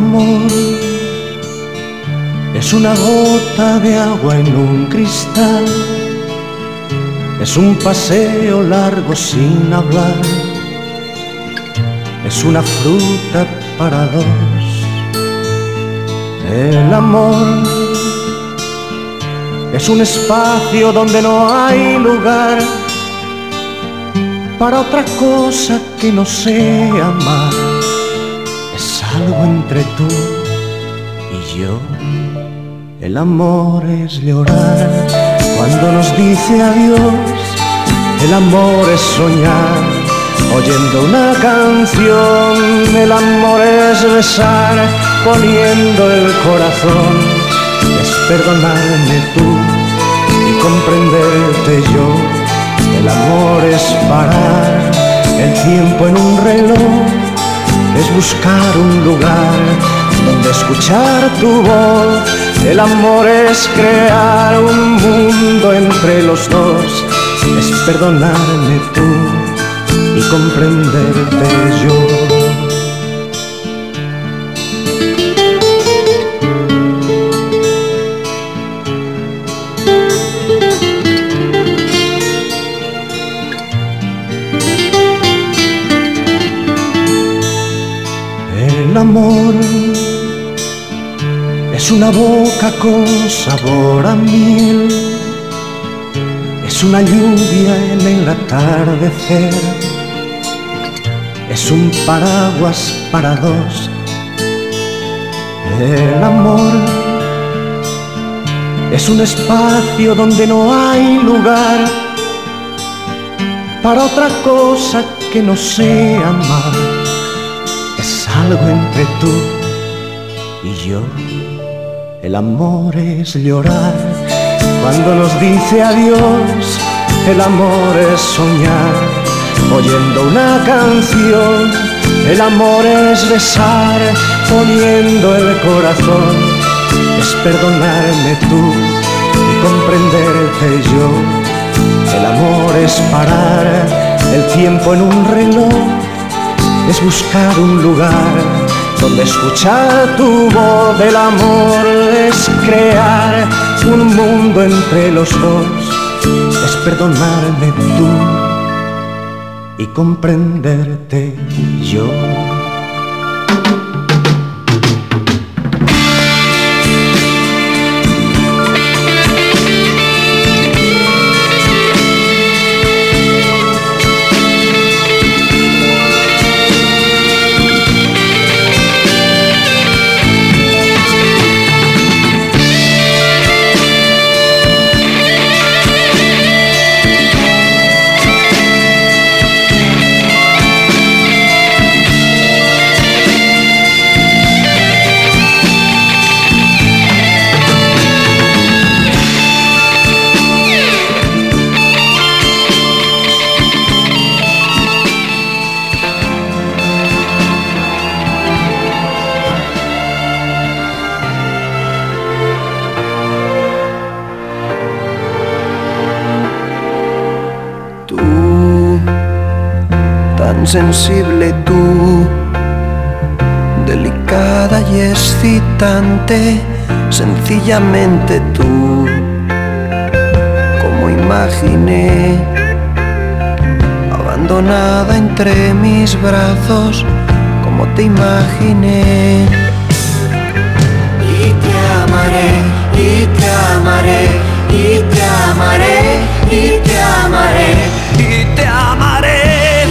amor es una gota de agua en un cristal, es un paseo largo sin hablar, es una fruta para dos. El amor es un espacio donde no hay lugar para otra cosa que no sea amar. Es algo entre tú y yo. El amor es llorar cuando nos dice adiós. El amor es soñar oyendo una canción. El amor es besar poniendo el corazón. Es perdonarme tú y comprenderte yo. El amor es parar el tiempo en un reloj. Es buscar un lugar donde escuchar tu voz. El amor es crear un mundo entre los dos. Es perdonarme tú y comprenderte yo. El amor es una boca con sabor a miel, es una lluvia en el atardecer, es un paraguas para dos. El amor es un espacio donde no hay lugar para otra cosa que no sea amar. Es algo entre tú y yo. El amor es llorar cuando nos dice adiós. El amor es soñar oyendo una canción. El amor es besar poniendo el corazón. Es perdonarme tú y comprenderte yo. El amor es parar el tiempo en un reloj. Es buscar un lugar donde escuchar tu voz. El amor es crear un mundo entre los dos. Es perdonarme tú y comprenderte yo. Sensible tú, delicada y excitante, sencillamente tú, como imaginé, abandonada entre mis brazos, como te imaginé. Y te amaré, y te amaré, y te amaré, y te amaré, y te amaré.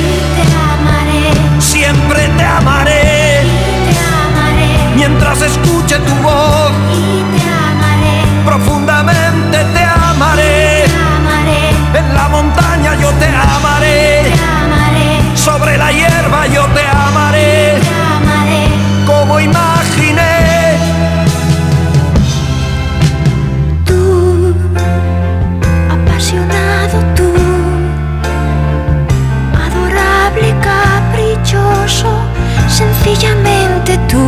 Siempre te amaré, mientras escuche tu voz, profundamente te amaré, en la montaña yo te amaré, sobre la hierba yo te amaré, como imaginé. Tú, apasionado tú, adorable caprichoso, sencillamente tú,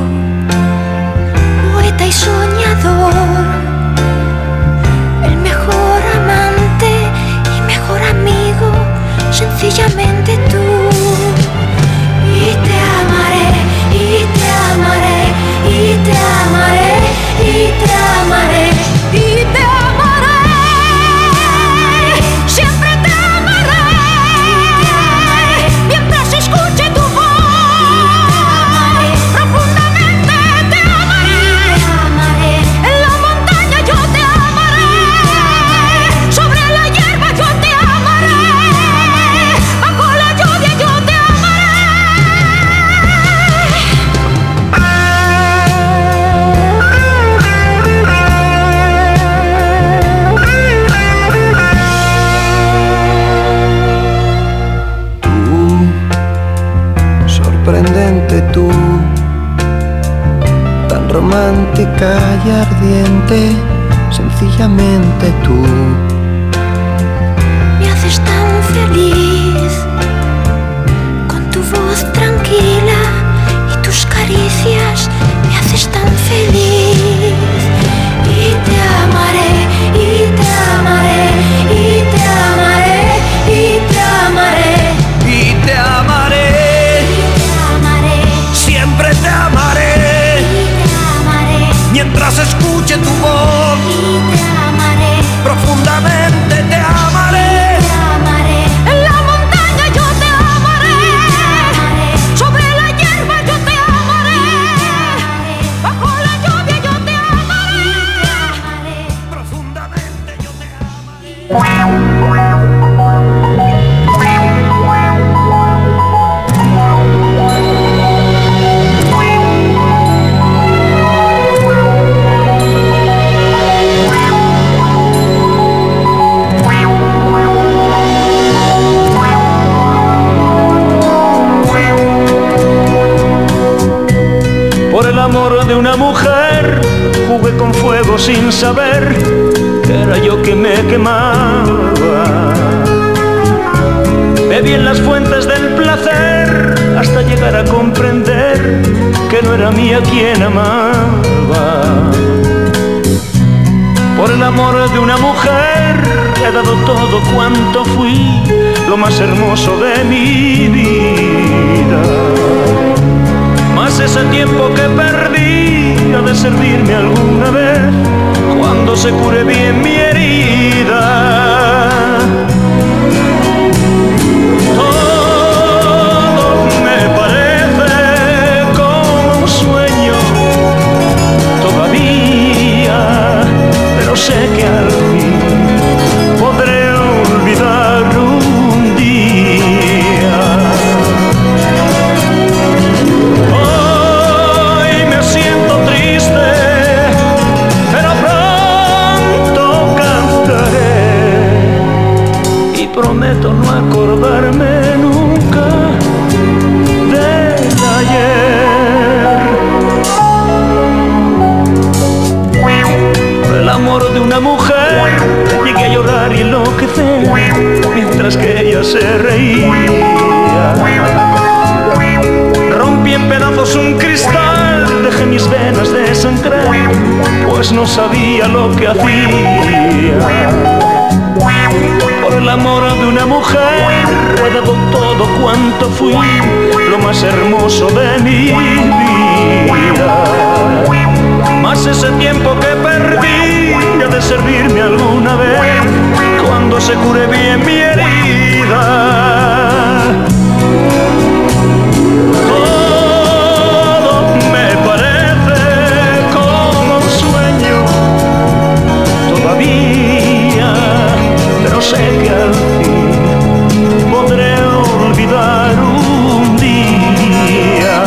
poeta y soñador, el mejor amante y mejor amigo calle ardiente, sencillamente tú. Me haces tan feliz con tu voz tranquila y tus caricias, me haces tan feliz. Y te amaré, y te amaré, y te amaré, y te amaré. Y te amaré, siempre te amaré, mientras escuche tu voz, profundamente te amaré. En la montaña yo te amaré, sobre la hierba yo te amaré, bajo la lluvia yo te amaré, profundamente yo te amaré. Por el amor de una mujer jugué con fuego sin saber que era yo que me quemaba. Bebí en las fuentes del placer hasta llegar a comprender que no era mía quien amaba. Por el amor de una mujer he dado todo cuanto fui, lo más hermoso de mi vida. Mas ese tiempo que perdí ha de servirme alguna vez cuando se cure bien mi herida. Todo me parece como un sueño todavía, pero sé que al fin podré olvidar un día. Hoy me siento triste, pero pronto cantaré y prometo no acordarme nunca del ayer. Por el amor de una mujer llegué a llorar y enloquecer mientras que ella se reía. Rompí en pedazos un cristal, dejé mis venas desangrar, pues no sabía lo que hacía. Por el amor de una mujer he dado todo cuanto fui, lo más hermoso de mi vida. Mas ese tiempo que perdí ha de servirme alguna vez cuando se cure bien mi herida. Todo me parece como un sueño todavía, pero sé que al fin podré olvidar un día.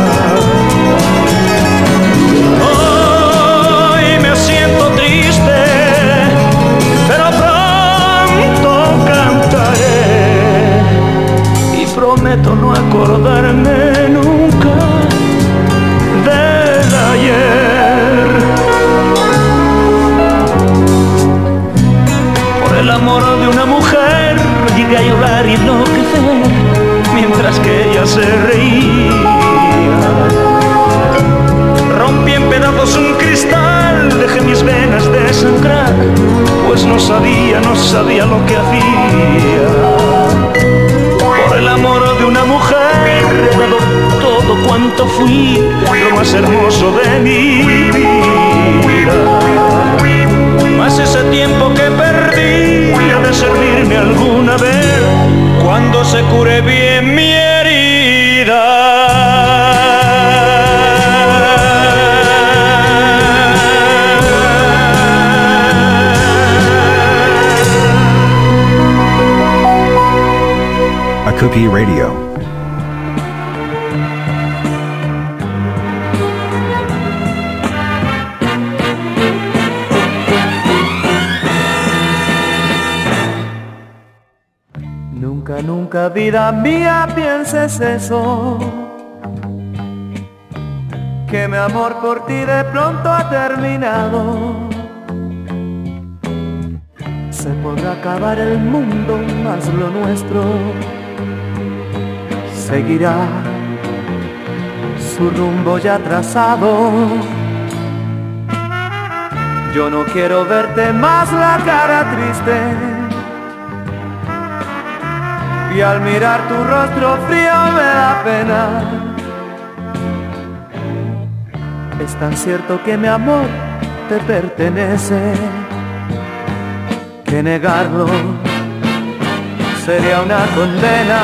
Hoy me siento triste, pero pronto cantaré y prometo no acordarme nunca del ayer. Por el amor de una mujer llegué a llorar y enloquecer mientras que ella se reía. Rompí en pedazos un cristal, dejé mis venas desangrar, pues no sabía lo que hacía. Por el amor de una mujer he dado todo cuanto fui, lo más hermoso de mi vida. Mas ese tiempo que perdí ha de servirme alguna vez cuando se cure bien mi herida. Akupi Radio. Nunca, nunca, vida mía, pienses eso, que mi amor por ti de pronto ha terminado. Se podrá acabar el mundo, mas lo nuestro seguirá su rumbo ya trazado. Yo no quiero verte más la cara triste, y al mirar tu rostro frío me da pena. Es tan cierto que mi amor te pertenece, que negarlo sería una condena.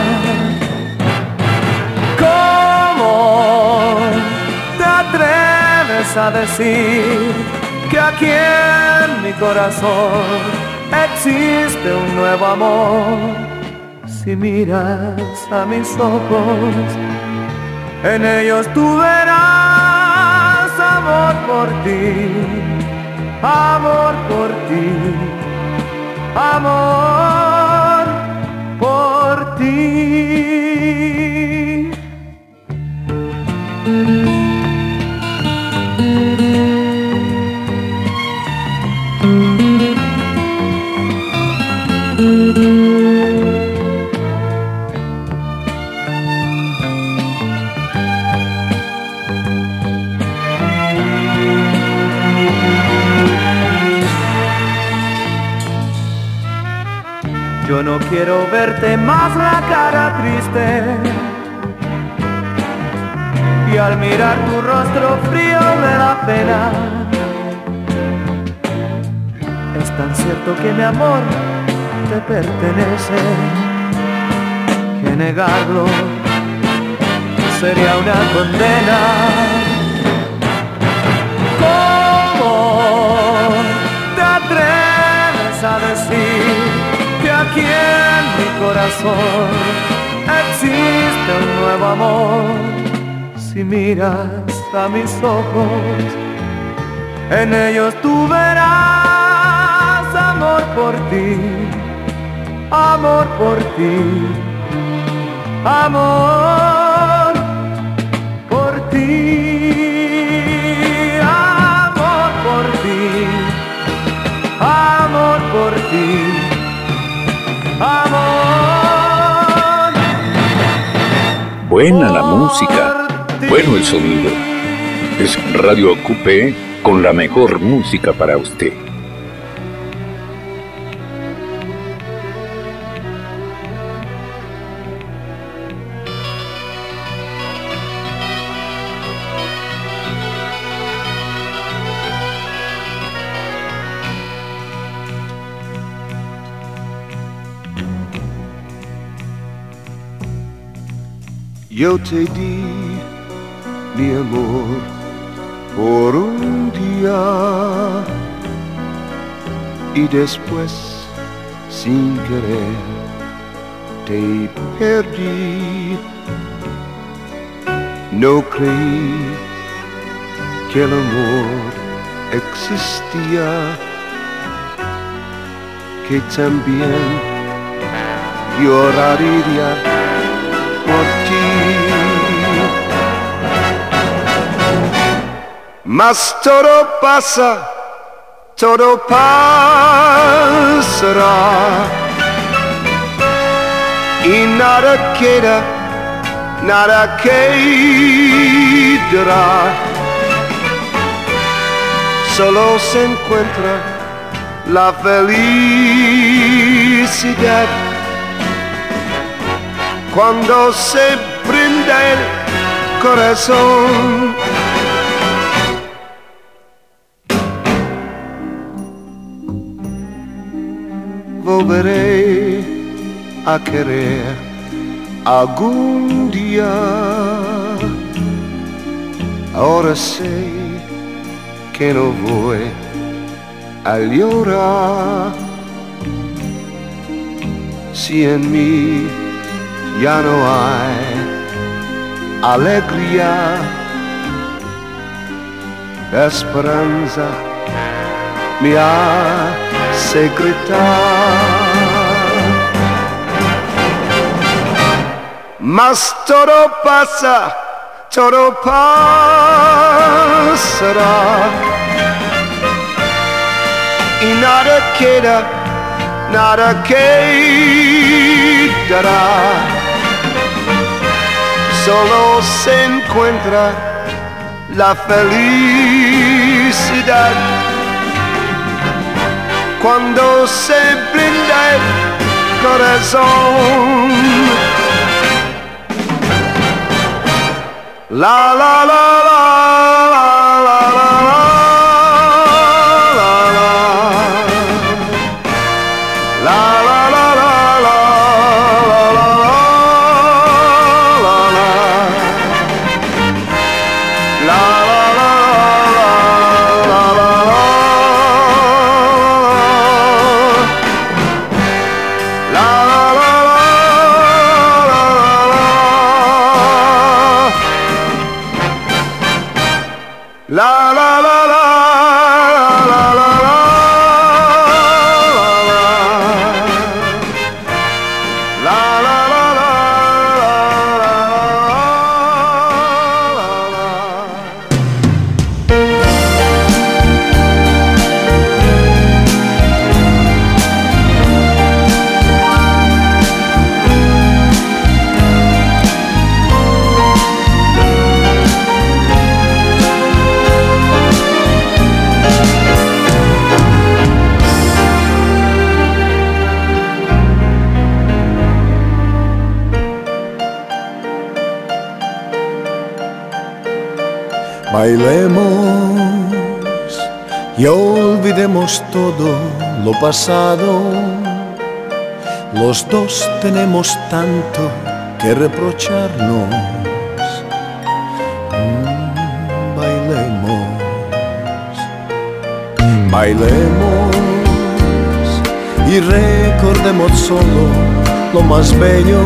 ¿Cómo te atreves a decir que aquí en mi corazón existe un nuevo amor? Si miras a mis ojos, en ellos tú verás amor por ti, amor por ti, amor por ti. Yo no quiero verte más la cara triste, y al mirar tu rostro frío me da pena. Es tan cierto que mi amor te pertenece, que negarlo sería una condena. ¿Cómo te atreves a decir que aquí en mi corazón existe un nuevo amor? Si miras a mis ojos, en ellos tú verás amor por ti, amor por ti, amor por ti, amor por ti, amor por ti, amor. Buena la música, bueno el sonido. Es Radio Coupé con la mejor música para usted. Yo te di mi amor por un día y después sin querer te perdí. No creí que el amor existía, que también lloraría por ti. Mas todo pasa, todo pasará, y nada queda, nada quedará. Solo se encuentra la felicidad cuando se brinda el corazón. Volveré a querer algún día. Ahora sé que no voy a llorar si en mí ya no hay alegría, esperanza me hace gritar. Mas todo pasa, todo pasará y nada quedará. Solo se encuentra la felicidad cuando se brinda el corazón. La la la la la la la la la la la la Bailemos y olvidemos todo lo pasado. Los dos tenemos tanto que reprocharnos. Bailemos y recordemos solo lo más bello,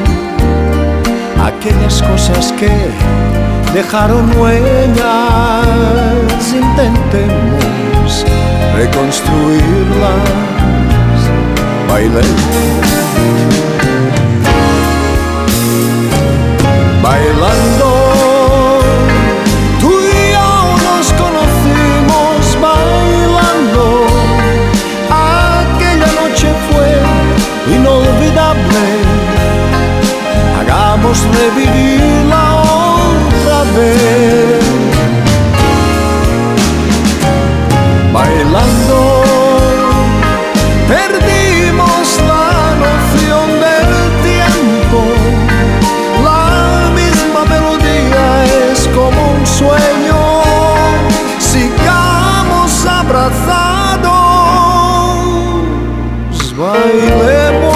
aquellas cosas que dejaron huellas. Intentemos reconstruirlas. Bailando, tú y yo nos conocimos bailando. Aquella noche fue inolvidable. Hagamos revivirla otra vez. Bailando, perdimos la noción del tiempo. La misma melodía es como un sueño. Sigamos abrazados, bailemos.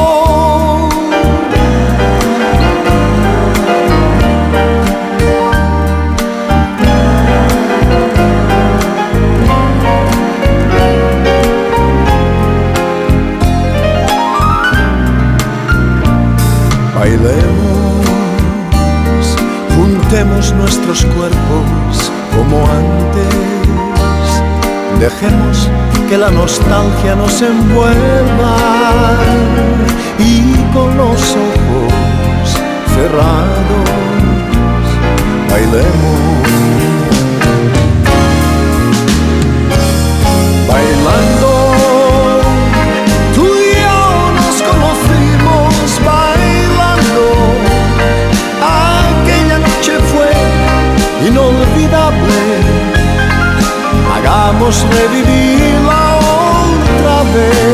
Bailemos, juntemos nuestros cuerpos como antes. Dejemos que la nostalgia nos envuelva y con los ojos cerrados bailemos. Bailando, tú y yo nos conocimos bailando. Aquella noche fue inolvidable. Hagamos revivirla otra vez.